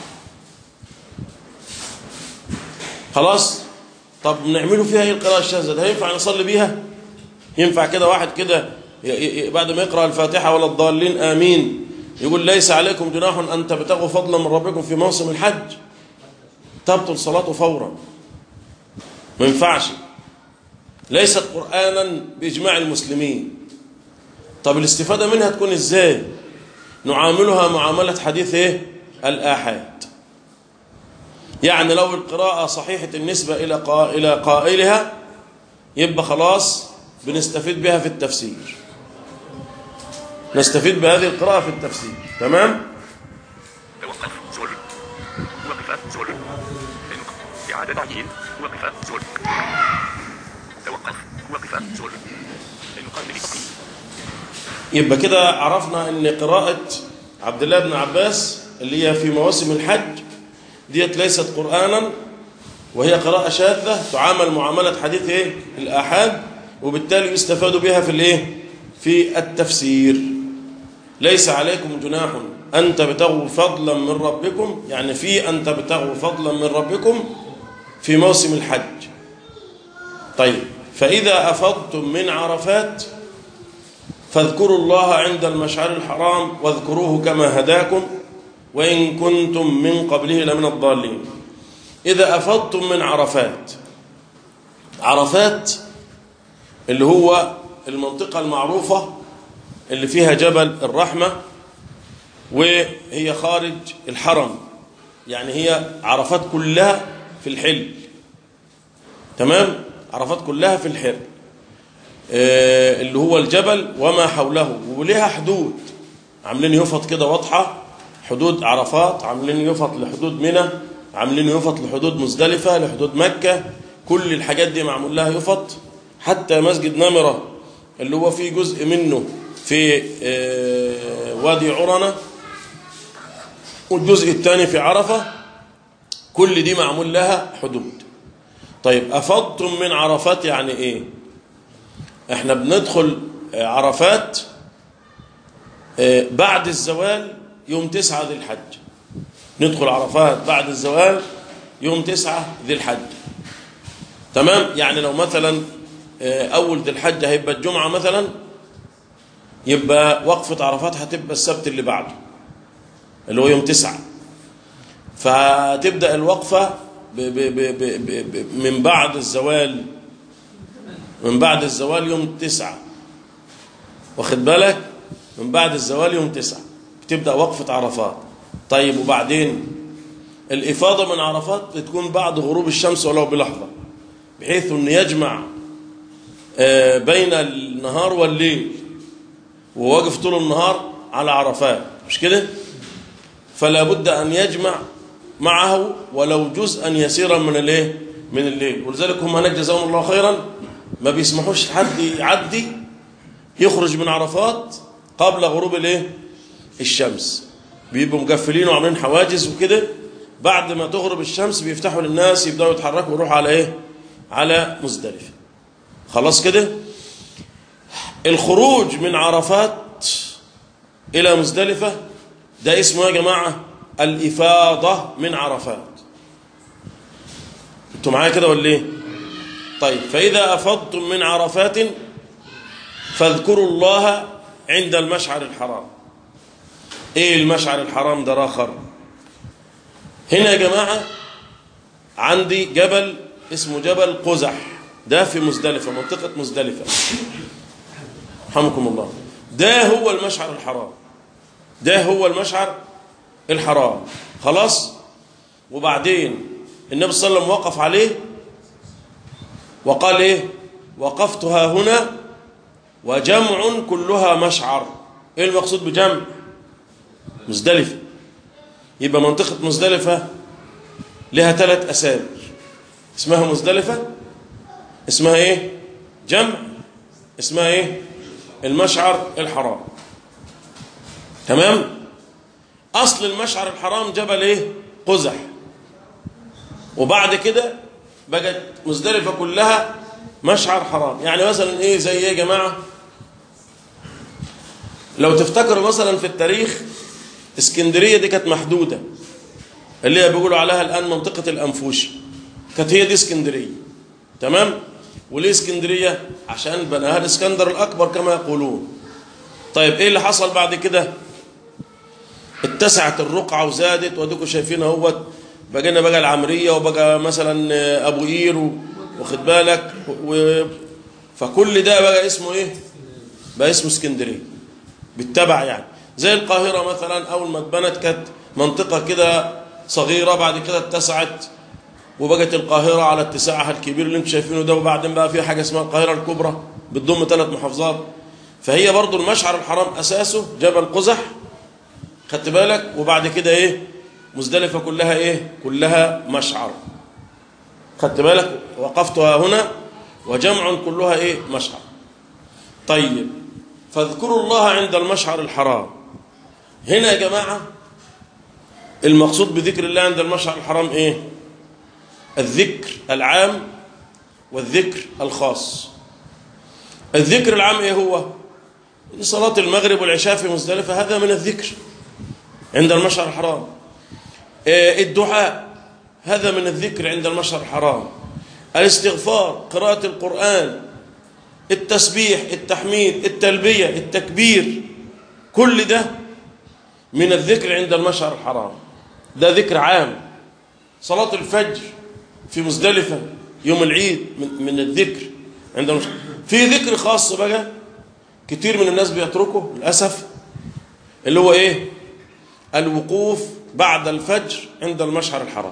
[SPEAKER 2] خلاص؟ طب نعمله فيها ايه القراءة الشاذة ده؟ ينفع نصلي بيها؟ ينفع كده واحد كده بعد ما يقرأ الفاتحة ولا الضالين آمين يقول ليس عليكم جناح أن تبتغوا فضلا من ربكم في موسم الحج؟ تبطل صلاته فورا، ما ينفعش. ليست قرآنا بإجماع المسلمين. طب الاستفادة منها تكون ازاي؟ نعاملها معاملة حديث ايه؟ الآحاد. يعني لو القراءة صحيحة النسبة إلى إلى قائلها يبقى خلاص بنستفيد بها في التفسير، نستفيد بهذه القراءة في التفسير. تمام؟
[SPEAKER 3] توقف زول وقف زول إعادة تعيين وقف زول توقف وقف زول.
[SPEAKER 2] يبقى كده عرفنا ان قراءة عبد الله بن عباس اللي هي في مواسم الحج ديت ليست قرآنا، وهي قراءة شاذة تعامل معاملة حديث ايه؟ الآحاد، وبالتالي يستفاد بها في الايه؟ في التفسير. ليس عليكم جناح أن تبتغوا فضلا من ربكم، يعني في أن تبتغوا فضلا من ربكم في موسم الحج. طيب، فإذا أفضتم من عرفات فاذكروا الله عند المشعر الحرام واذكروه كما هداكم وإن كنتم من قبله لمن الضالين. إذا أفضتم من عرفات، عرفات اللي هو المنطقة المعروفة اللي فيها جبل الرحمة وهي خارج الحرم، يعني هي عرفات كلها في الحل. تمام؟ عرفات كلها في الحل آه اللي هو الجبل وما حوله، ولها حدود عاملين يفط كده واضحة، حدود عرفات، عاملين يفط لحدود منى، عاملين يفط لحدود مزدلفة، لحدود مكة، كل الحاجات دي معمول لها يفط. حتى مسجد نمرة اللي هو فيه جزء منه في وادي عرنة والجزء الثاني في عرفة، كل دي معمول لها حدود. طيب أفضتم من عرفات يعني إيه؟ إحنا بندخل عرفات بعد الزوال يوم تسعة ذي الحج، ندخل عرفات بعد الزوال يوم تسعة ذي الحج. تمام؟ يعني لو مثلا أول ذي الحج هيبقى الجمعة مثلا، يبقى وقفة عرفات هتبقى السبت اللي بعده اللي هو يوم تسعة، فتبدأ الوقفة ب ب ب ب ب من بعد الزوال، من بعد الزوال يوم تسعة، واخد بالك؟ من بعد الزوال يوم تسعة بتبدأ وقفة عرفات. طيب وبعدين الإفاضة من عرفات بتكون بعد غروب الشمس ولو بلحظة، بحيث أن يجمع بين النهار والليل وواقف طول النهار على عرفات، مش كده؟ فلا بد أن يجمع معه ولو جزءا يسيرا من الايه من الليل. ولذلك هم هناك جزاهم الله خيرا ما بيسمحوش حد يعدي يخرج من عرفات قبل غروب الايه الشمس، بيبقوا مقفلين وعاملين حواجز وكده. بعد ما تغرب الشمس بيفتحوا للناس يبداوا يتحركوا ويروحوا على ايه على مزدلفه. خلاص كده. الخروج من عرفات الى مزدلفه ده اسمه يا جماعه الإفاضة من عرفات. انتوا معايا كده ولا ايه؟ طيب فإذا أفضتم من عرفات فاذكروا الله عند المشعر الحرام. ايه المشعر الحرام ده آخر؟ هنا يا جماعة عندي جبل اسمه جبل قزح، ده في مزدلفة، منطقة مزدلفة، رحمكم الله. ده هو المشعر الحرام، ده هو المشعر الحرام. خلاص. وبعدين النبي صلى الله عليه وسلم وقف عليه وقال ايه؟ وقفتها هنا وجمع كلها مشعر. ايه المقصود بجمع؟ مزدلفة. يبقى منطقة مزدلفة لها ثلاث أسامي، اسمها مزدلفة، اسمها ايه؟ جمع، اسمها ايه؟ المشعر الحرام. تمام؟ أصل المشعر الحرام جبل إيه؟ قزح. وبعد كده بقت مزدلفة كلها مشعر حرام. يعني مثلا إيه زي إيه يا جماعة؟ لو تفتكروا مثلا في التاريخ اسكندرية دي كانت محدودة، اللي هي بيقولوا عليها الآن منطقة الأنفوشي، كانت هي دي اسكندرية. تمام؟ وليه اسكندرية؟ عشان بناها الإسكندر الأكبر كما يقولون. طيب إيه اللي حصل بعد كده؟ اتسعت الرقعة وزادت، وديكوا شايفين اهوت، بقينا بقى العمرية وبقى مثلا ابو قير، واخد بالك، و... فكل ده بقى اسمه ايه؟ بقى اسمه اسكندرية بالتبع. يعني زي القاهرة مثلا اول ما اتبنت كانت منطقة كده صغيرة، بعد كده اتسعت وبقت القاهرة على اتساعها الكبير اللي انتم شايفينه ده، وبعدين بقى في حاجة اسمها القاهرة الكبرى بتضم ثلاث محافظات. فهي برضو المشعر الحرام اساسه جبل قزح، خدت بالك؟ وبعد كده ايه؟ مزدلفة كلها ايه؟ كلها مشعر، خدت بالك؟ وقفتها هنا وجمع كلها ايه؟ مشعر. طيب فاذكروا الله عند المشعر الحرام. هنا يا جماعة المقصود بذكر الله عند المشعر الحرام ايه؟ الذكر العام والذكر الخاص. الذكر العام ايه هو؟ صلاة المغرب والعشاء في مزدلفة، هذا من الذكر عند المشعر الحرام. الدعاء هذا من الذكر عند المشعر الحرام. الاستغفار، قراءة القرآن، التسبيح، التحميد، التلبية، التكبير، كل ده من الذكر عند المشعر الحرام. ده ذكر عام. صلاة الفجر في مزدلفة يوم العيد من الذكر عند المشعر. في ذكر خاص بقى كتير من الناس بيتركه للأسف، اللي هو ايه؟ الوقوف بعد الفجر عند المشعر الحرام.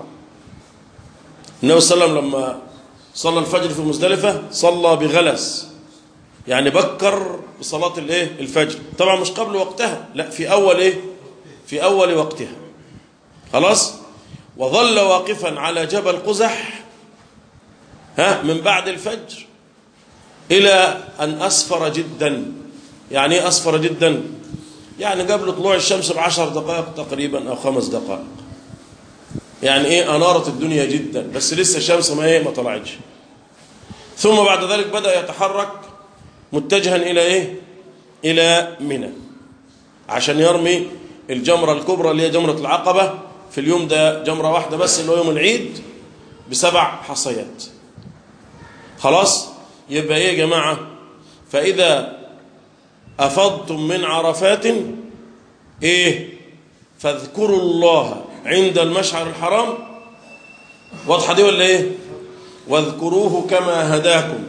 [SPEAKER 2] النبي صلى الله عليه وسلم لما صلى الفجر في مزدلفة صلى بغلس، يعني بكر بصلاة الايه؟ الفجر. طبعا مش قبل وقتها، لا، في اول ايه؟ في اول وقتها. خلاص. وظل واقفا على جبل قزح ها من بعد الفجر إلى أن أسفر جدا. يعني إيه أسفر جدا؟ يعني قبل طلوع الشمس بعشر دقائق تقريبا أو خمس دقائق. يعني إيه أنارت الدنيا جدا بس لسه الشمس ما إيه ما طلعتش. ثم بعد ذلك بدأ يتحرك متجها إلى إيه؟ إلى منى عشان يرمي الجمرة الكبرى اللي هي جمرة العقبة. في اليوم ده جمرة واحدة بس اللي هو يوم العيد بسبع حصيات. خلاص يبقى إيه يا جماعة؟ فإذا أفضتم من عرفات إيه؟ فاذكروا الله عند المشعر الحرام. واضحة دي ولا إيه؟ واذكروه كما هداكم.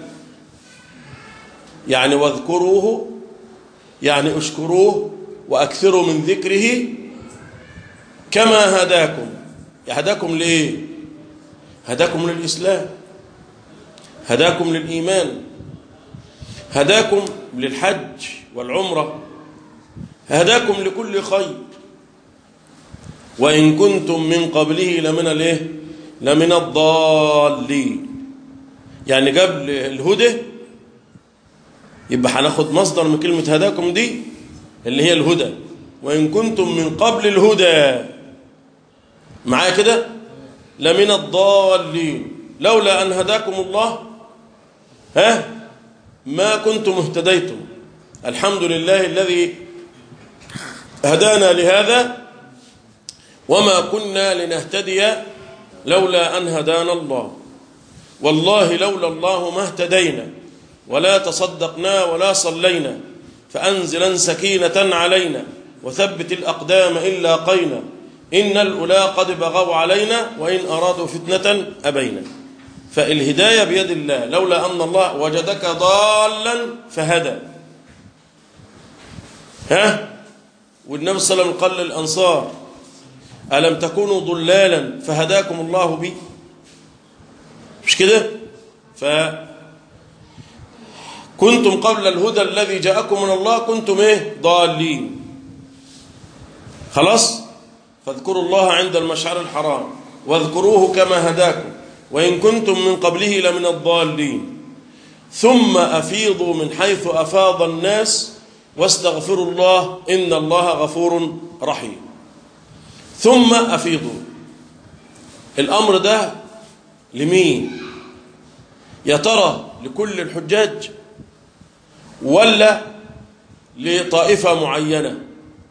[SPEAKER 2] يعني واذكروه يعني اشكروه وأكثروا من ذكره كما هداكم. هداكم ليه؟ هداكم للإسلام، هداكم للإيمان، هداكم للحج والعمرة، هداكم لكل خير. وإن كنتم من قبله لمن الايه؟ لمن الضالين. يعني قبل الهدى يبقى هناخد مصدر من كلمة هداكم دي اللي هي الهدى. وإن كنتم من قبل الهدى معايا كده لمن الضالين لولا أن هداكم الله ها ما كنتم اهتديتم. الحمد لله الذي هدانا لهذا وما كنا لنهتدي لولا أن هدانا الله. والله لولا الله ما اهتدينا ولا تصدقنا ولا صلينا. فأنزلا سكينة علينا وثبت الأقدام إن لاقينا. إن الأولى قد بغوا علينا وإن أرادوا فتنة أبينا. فالهداية بيد الله. لولا أن الله وجدك ضالا فهدى. ها والنبي صلى الله عليه وسلم قال للأنصار ألم تكونوا ضلالا فهداكم الله بي. مش كده؟ فكنتم قبل الهدى الذي جاءكم من الله كنتم ايه؟ ضالين. خلاص؟ فاذكروا الله عند المشعر الحرام واذكروه كما هداكم وإن كنتم من قبله لمن الضالين. ثم أفيضوا من حيث أفاض الناس واستغفروا الله إن الله غفور رحيم. ثم أفيضوا. الأمر ده لمين؟ يا ترى لكل الحجاج ولا لطائفة معينة؟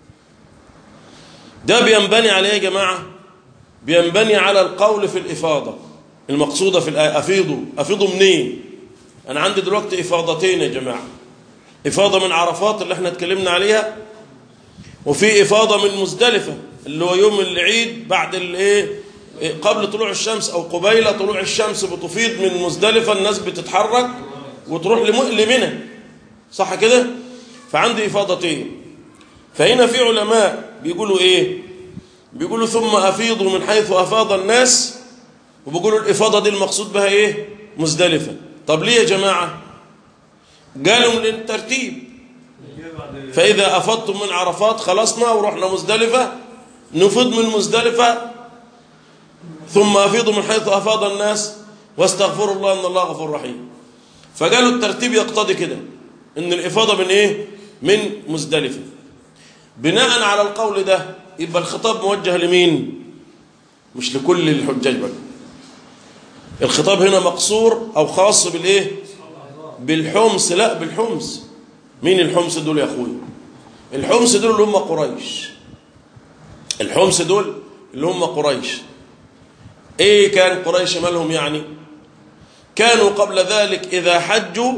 [SPEAKER 2] ده بينبني عليه يا جماعة، بينبني على القول في الإفاضة المقصودة في الآية. أفيضوا. أفيضوا منين؟ أنا عندي دلوقتي إفاضتين يا جماعة. إفاضة من عرفات اللي احنا اتكلمنا عليها، وفي إفاضة من مزدلفة اللي هو يوم العيد بعد الايه قبل طلوع الشمس أو قبيل طلوع الشمس بتفيض من مزدلفة. الناس بتتحرك وتروح لمنى، صح كده؟ فعندي إفاضتين. فهنا في علماء بيقولوا إيه؟ بيقولوا ثم أفيضوا من حيث أفاض الناس، وبيقولوا الإفاضة دي المقصود بها إيه؟ مزدلفة. طب ليه يا جماعة؟ قالوا من الترتيب. فإذا أفضتم من عرفات خلصنا ورحنا مزدلفة نفض من مزدلفة ثم أفيضوا من حيث أفاض الناس واستغفروا الله إن الله غفور رحيم. فقالوا الترتيب يقتضي كده إن الإفاضة من إيه؟ من مزدلفة. بناء على القول ده يبقى الخطاب موجه لمين؟ مش لكل الحجاج بقى. الخطاب هنا مقصور أو خاص بالإيه؟ بالحمص. لا بالحمص. مين الحمص دول يا أخوي؟ الحمص دول اللي هم قريش. الحمص دول اللي هم قريش. إيه كان قريش مالهم يعني؟ كانوا قبل ذلك إذا حجوا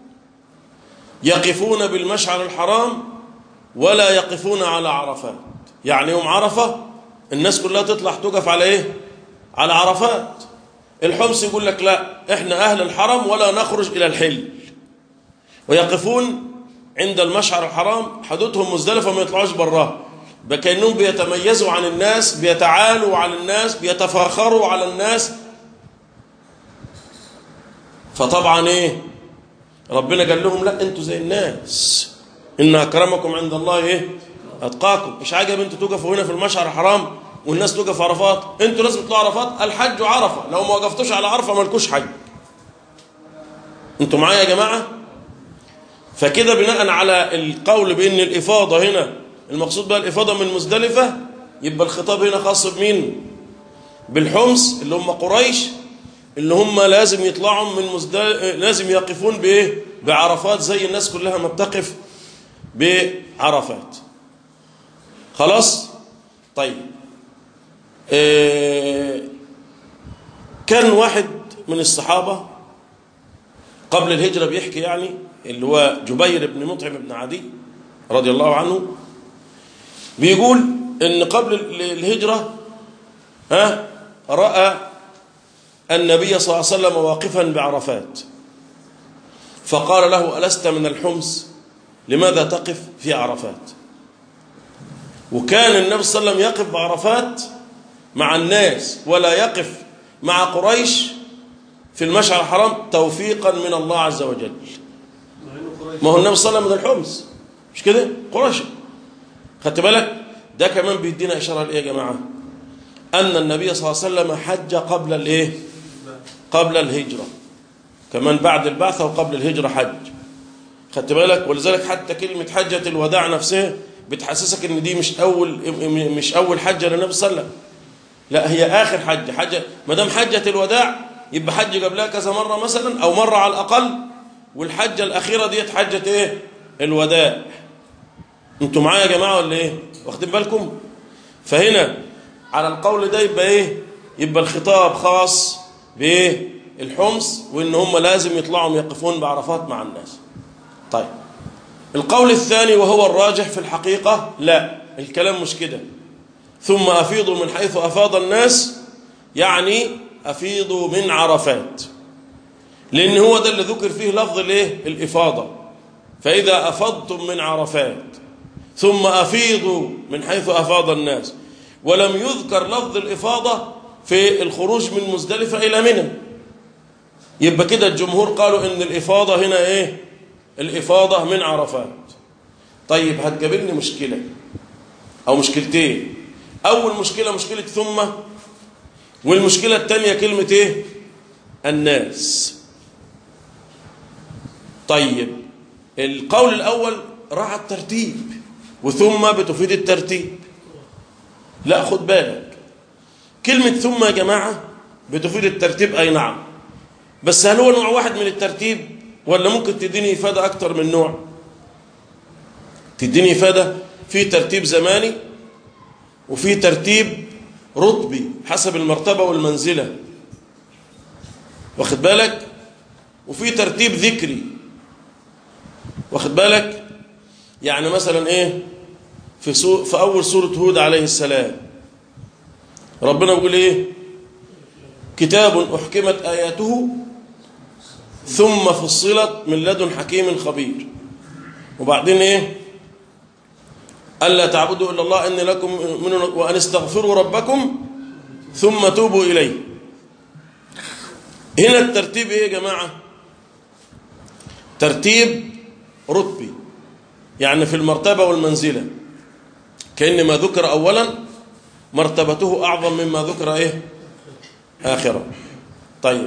[SPEAKER 2] يقفون بالمشعر الحرام ولا يقفون على عرفات. يعني يوم عرفة الناس كلها تطلع تقف على إيه؟ على عرفات. الحمص يقول لك لا إحنا أهل الحرم ولا نخرج إلى الحل، ويقفون عند المشعر الحرام حدودهم مزدلفة ما يطلعوش براه. بكأنهم بيتميزوا عن الناس، بيتعالوا على الناس، بيتفاخروا على الناس. فطبعا ايه ربنا قال لهم لا انتوا زي الناس، ان اكرمكم عند الله ايه اتقاكم. مش عاجب انتوا تقفوا هنا في المشعر الحرام والناس تقف عرفات؟ انتوا لازم تطلعوا عرفات. الحج عرفه، لو ما وقفتوش على عرفه مالكوش حج. انتوا معايا يا جماعة؟ فكده بناء على القول بأن الإفاضة هنا المقصود بها الإفاضة من مزدلفة، يبقى الخطاب هنا خاص بمين؟ بالحمص اللي هم قريش، اللي هم لازم يطلعوا من مزدلفة، لازم يقفون بإيه؟ بعرفات زي الناس كلها ما بتقف بعرفات. خلاص؟ طيب إيه كان واحد من الصحابة قبل الهجرة بيحكي يعني، اللي هو جبير بن مطعم بن عدي رضي الله عنه، بيقول ان قبل الهجرة ها رأى النبي صلى الله عليه وسلم واقفا بعرفات، فقال له ألست من الحمص؟ لماذا تقف في عرفات؟ وكان النبي صلى الله عليه وسلم يقف بعرفات مع الناس ولا يقف مع قريش في المشعر الحرام توفيقا من الله عز وجل. ما هو النبي صلى الله عليه وسلم من الحمص مش كده؟ قريش. خدت بالك؟ ده كمان بيدينا إشارة لإيه يا جماعة؟ أن النبي صلى الله عليه وسلم حج قبل الإيه؟ قبل الهجرة، كمان بعد البعثة وقبل الهجرة حج. خدت بالك؟ ولذلك حتى كلمة حجة الوداع نفسها بتحسسك ان دي مش اول مش اول حجه للنبي صلى الله عليه وسلم، لا هي اخر حجه. حجه ما دام حجه الوداع يبقى حج قبلها كذا مره مثلا او مره على الاقل، والحجه الاخيره ديت حجه ايه؟ الوداع. انتوا معايا يا جماعه ولا ايه؟ واخدين بالكم؟ فهنا على القول ده يبقى ايه؟ يبقى الخطاب خاص بايه؟ الحمص، وان هم لازم يطلعوا يقفون بعرفات مع الناس. طيب القول الثاني وهو الراجح في الحقيقة، لا الكلام مش كده. ثم أفيضوا من حيث أفاض الناس، يعني أفيضوا من عرفات، لأن هو ده اللي ذكر فيه لفظ الايه؟ الإفاضة. فإذا أفضتم من عرفات ثم أفيضوا من حيث أفاض الناس، ولم يذكر لفظ الإفاضة في الخروج من مزدلفة إلى منى، يبقى كده الجمهور قالوا إن الإفاضة هنا إيه؟ الإفاضة من عرفات. طيب هتقابلني مشكلة أو مشكلتين. أول مشكلة مشكلة ثم، والمشكلة الثانية كلمة إيه؟ الناس. طيب القول الأول راعى الترتيب، وثم بتفيد الترتيب. لا خد بالك، كلمة ثم يا جماعة بتفيد الترتيب أي نعم، بس هل هو نوع واحد من الترتيب ولا ممكن تديني إفادة أكتر من نوع؟ تديني إفادة في ترتيب زماني وفي ترتيب رتبي حسب المرتبة والمنزلة، واخد بالك؟ وفي ترتيب ذكري، واخد بالك؟ يعني مثلا إيه؟ في, سو... في أول سورة هود عليه السلام ربنا بيقول إيه؟ كتاب أحكمت آياته ثم فصلت من لدن حكيم خبير. وبعدين ايه؟ ألا تعبدوا إلا الله إني لكم من وأن استغفروا ربكم ثم توبوا إليه. هنا الترتيب ايه يا جماعة؟ ترتيب رتبي، يعني في المرتبة والمنزلة، كأن ما ذكر أولا مرتبته أعظم مما ذكر ايه؟ آخرا. طيب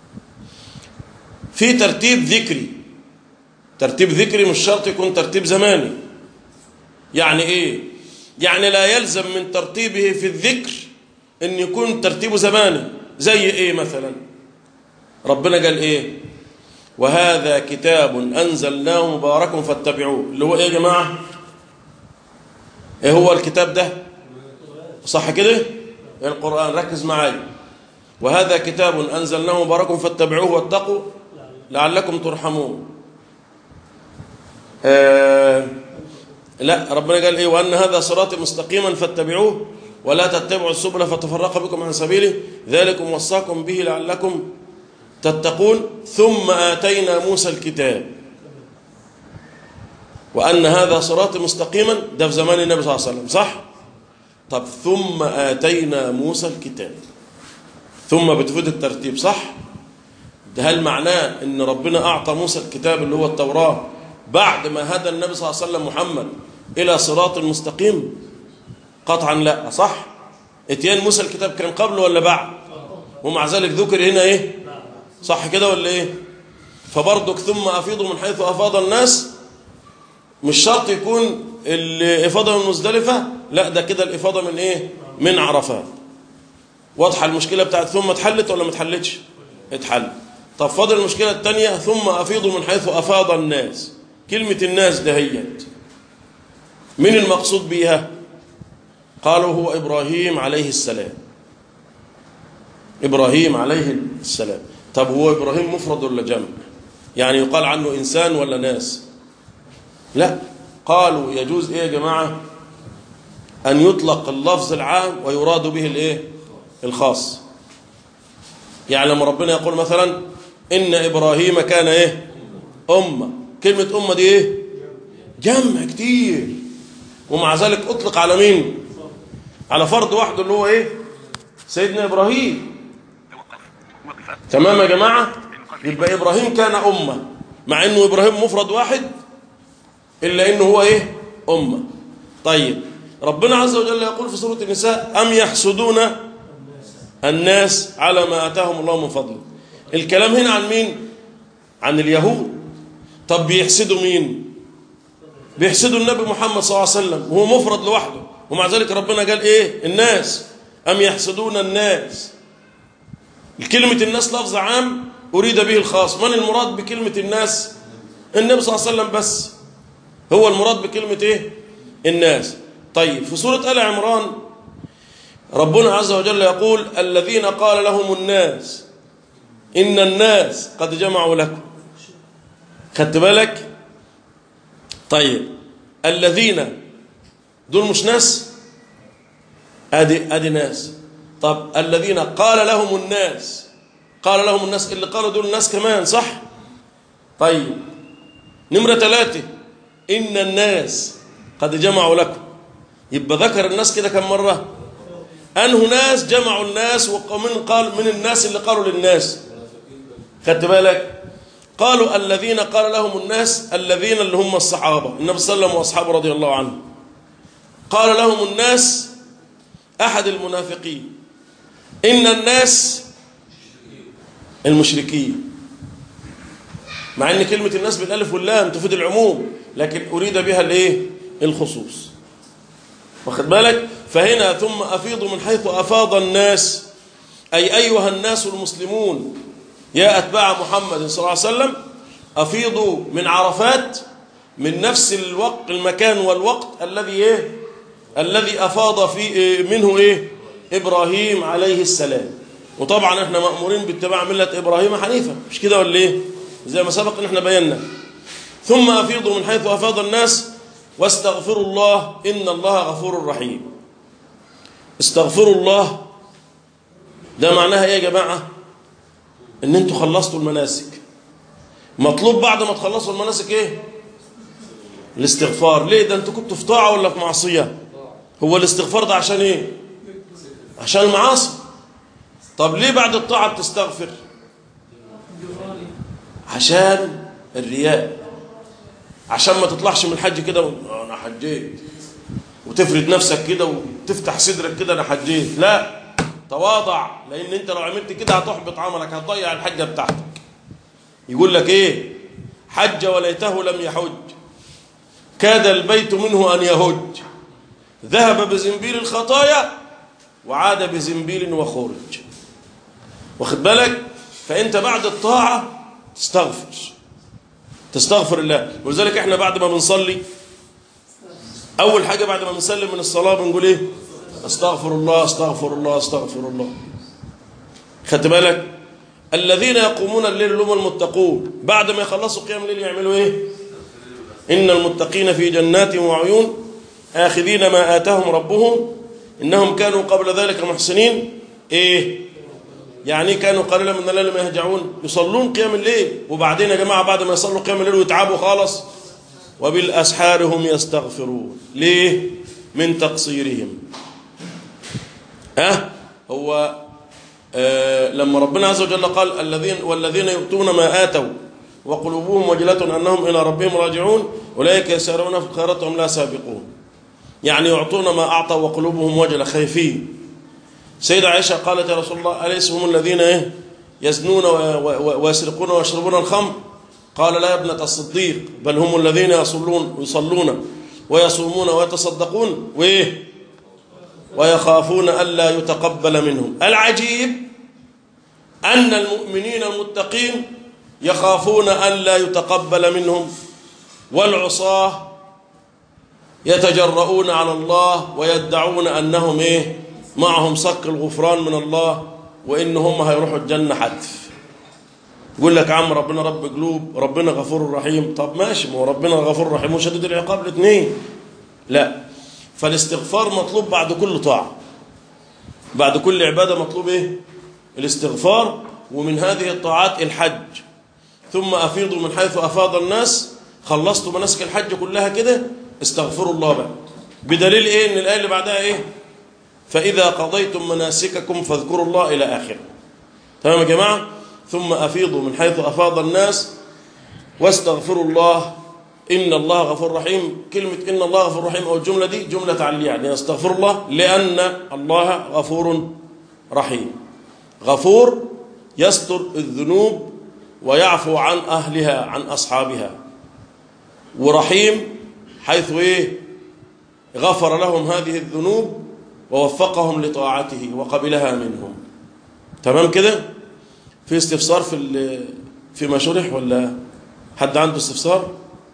[SPEAKER 2] في ترتيب ذكري. ترتيب ذكري مش شرط يكون ترتيب زماني. يعني ايه؟ يعني لا يلزم من ترتيبه في الذكر ان يكون ترتيبه زماني. زي ايه مثلا؟ ربنا قال ايه؟ وهذا كتاب انزلناه مبارك فاتبعوه، اللي هو ايه يا جماعه؟ ايه هو الكتاب ده؟ صح كده؟ القرآن. ركز معايا. وهذا كتاب انزلناه مبارك فاتبعوه واتقوا لعلكم ترحمون. آه لا ربنا قال ايه؟ وان هذا صراطي مستقيما فاتبعوه ولا تتبعوا السبل فتفرق بكم عن سبيله ذلكم وصاكم به لعلكم تتقون. ثم آتينا موسى الكتاب وأن هذا صراطي مستقيما، ده في زمان النبي صلى الله عليه وسلم، صح؟ طب ثم آتينا موسى الكتاب، ثم بتفيد الترتيب، صح؟ ده هل معناه ان ربنا أعطى موسى الكتاب اللي هو التوراة بعد ما هدى النبي صلى الله عليه وسلم محمد إلى صراط المستقيم؟ قطعا لا، صح؟ اتيان موسى الكتاب كان قبل ولا بعد؟ ومع ذلك ذكر هنا ايه؟ صح كده ولا ايه؟ فبرضك ثم أفيضوا من حيث أفاض الناس مش شرط يكون الإفاضة من مزدلفة، لا ده كده الإفاضة من إيه؟ من عرفات. واضحة المشكلة بتاعت ثم اتحلت ولا ما اتحلتش؟ اتحل. طب فاضل المشكلة الثانية ثم أفيضوا من حيث أفاض الناس. كلمة الناس دهيت من المقصود بيها؟ قالوا هو إبراهيم عليه السلام. إبراهيم عليه السلام. طب هو إبراهيم مفرد ولا جمع؟ يعني يقال عنه إنسان ولا ناس؟ لا، قالوا يجوز إيه يا جماعة أن يطلق اللفظ العام ويراد به الإيه؟ الخاص. يعني لما ربنا يقول مثلا إن إبراهيم كان إيه؟ أمة. كلمة أمة دي إيه؟ جمع كتير، ومع ذلك أطلق على مين؟ على فرد واحد اللي هو إيه؟ سيدنا إبراهيم. تمام يا جماعة؟ يبقى إبراهيم كان أمة، مع إنه إبراهيم مفرد واحد إلا إنه هو إيه؟ أمة. طيب ربنا عز وجل يقول في سورة النساء أم يحسدون الناس على ما آتاهم الله من فضله. الكلام هنا عن مين؟ عن اليهود. طب بيحسدوا مين؟ بيحسدوا النبي محمد صلى الله عليه وسلم وهو مفرد لوحده، ومع ذلك ربنا قال إيه؟ الناس. أم يحسدون الناس. الكلمة الناس لفظ عام أريد به الخاص. من المراد بكلمة الناس؟ النبي صلى الله عليه وسلم بس هو المراد بكلمة إيه؟ الناس. طيب في سورة آل عمران ربنا عز وجل يقول الذين قال لهم الناس إن الناس قد جمعوا لكم. خدت بالك؟ طيب الذين دول مش ناس؟ أدي, أدي ناس. طب الذين قال لهم الناس، قال لهم الناس اللي قالوا دول الناس كمان، صح؟ طيب نمرة ثلاثة إن الناس قد جمعوا لكم. يبقى ذكر الناس كده كم مرة؟ أنه ناس جمعوا الناس، ومن قال من الناس اللي قالوا للناس. خدت بالك؟ قالوا الذين قال لهم الناس، الذين اللي هم الصحابة النبي صلى الله عليه وسلم وأصحابه رضي الله عنهم. قال لهم الناس أحد المنافقين. إن الناس المشركين، مع أن كلمة الناس بالألف واللام تفيد العموم، لكن أريد بها الإيه؟ الخصوص. واخد بالك؟ فهنا ثم أفيضوا من حيث أفاض الناس، أي أيها الناس المسلمون يا أتباع محمد صلى الله عليه وسلم أفيضوا من عرفات، من نفس الوقت المكان والوقت الذي إيه؟ الذي أفاض في منه إيه؟ إبراهيم عليه السلام. وطبعا احنا مأمورين باتباع ملة إبراهيم حنيفة، مش كده ولا إيه؟ زي ما سبق ان احنا بينا. ثم أفيضوا من حيث أفاض الناس واستغفروا الله إن الله غفور رحيم. استغفروا الله ده معناها ايه يا جماعة؟ ان انتوا خلصتوا المناسك. مطلوب بعد ما تخلصوا المناسك ايه؟ الاستغفار. ليه؟ ده انتوا كنتوا في طاعة ولا في معصية؟ هو الاستغفار ده عشان ايه؟ عشان المعاصي. طب ليه بعد الطاعة بتستغفر؟ عشان الرياء، عشان ما تطلعش من الحج كده انا حجيت وتفرد نفسك كده وتفتح صدرك كده انا حجيت. لا، تواضع، لان انت لو عملت كده هتحبط عملك، هتضيع الحجه بتاعتك. يقول لك ايه؟ حج وليته لم يحج، كاد البيت منه ان يهج، ذهب بزنبيل الخطايا وعاد بزنبيل وخرج. واخد بالك؟ فانت بعد الطاعه تستغفر تستغفر الله. ولذلك احنا بعد ما بنصلي اول حاجه بعد ما بنسلم من الصلاه بنقول ايه؟ استغفر الله استغفر الله استغفر الله. خدت بالك؟ الذين يقومون الليل هم المتقون، بعد ما يخلصوا قيام الليل يعملوا ايه؟ ان المتقين في جنات وعيون آخذين ما آتاهم ربهم انهم كانوا قبل ذلك محسنين. ايه يعني؟ كانوا قليلا من الليل ما يهجعون، يصلون قيام الليل، وبعدين يا جماعه بعد ما يصلوا قيام الليل ويتعبوا خالص وبالاسحار هم يستغفرون. ليه؟ من تقصيرهم. ها هو آه لما ربنا عز وجل قال الذين والذين يؤتون ما آتوا وقلوبهم وجلة انهم الى ربهم راجعون اولئك يسارعون في الخيرات وهم لا سابقون. يعني يعطون ما اعطوا وقلوبهم وجلة، خايفين. سيدة عائشة قالت يا رسول الله أليس هم الذين إيه؟ يزنون ويسرقون ويشربون الخمر؟ قال لا يا ابنة الصديق بل هم الذين يصلون ويصلون ويصومون ويتصدقون وإيه ويخافون ألا يتقبل منهم. العجيب أن المؤمنين المتقين يخافون ألا يتقبل منهم، والعصاة يتجرؤون على الله ويدعون أنهم إيه معهم صك الغفران من الله وإن هم هيروحوا الجنة حتف. يقول لك عم ربنا رب قلوب، ربنا غفور رحيم. طب ماشي، ما هو ربنا غفور رحيم وشديد العقاب الاثنين. لا، فالاستغفار مطلوب بعد كل طاعة، بعد كل عبادة مطلوب إيه الاستغفار. ومن هذه الطاعات الحج، ثم أفيضوا من حيث أفاض الناس. خلصتوا مناسك الحج كلها كده، استغفروا الله بقى. بدليل إيه؟ إن الآية اللي بعدها إيه؟ فإذا قضيتم مناسككم فاذكروا الله إلى آخره. تمام يا جماعة؟ ثم أفيضوا من حيث أفاض الناس واستغفروا الله إن الله غفور رحيم. كلمة إن الله غفور رحيم أو الجملة دي جملة تعليل، يعني استغفر الله لأن الله غفور رحيم. غفور يستر الذنوب ويعفو عن أهلها عن أصحابها، ورحيم حيث إيه غفر لهم هذه الذنوب ووفقهم لطاعته وقبلها منهم. تمام كده؟ في استفسار في في ما شرح ولا حد عنده استفسار؟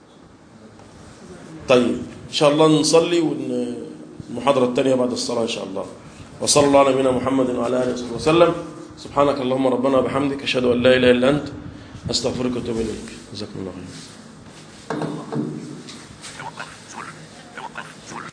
[SPEAKER 2] طيب إن شاء الله نصلي والمحاضرة الثانية بعد الصلاة إن شاء الله. وصلى الله على نبينا محمد وعلى آله وصحبه وسلم. سبحانك اللهم ربنا وبحمدك أشهد أن لا إله إلا أنت أستغفرك وأتوب إليك. جزاكم الله خيرا.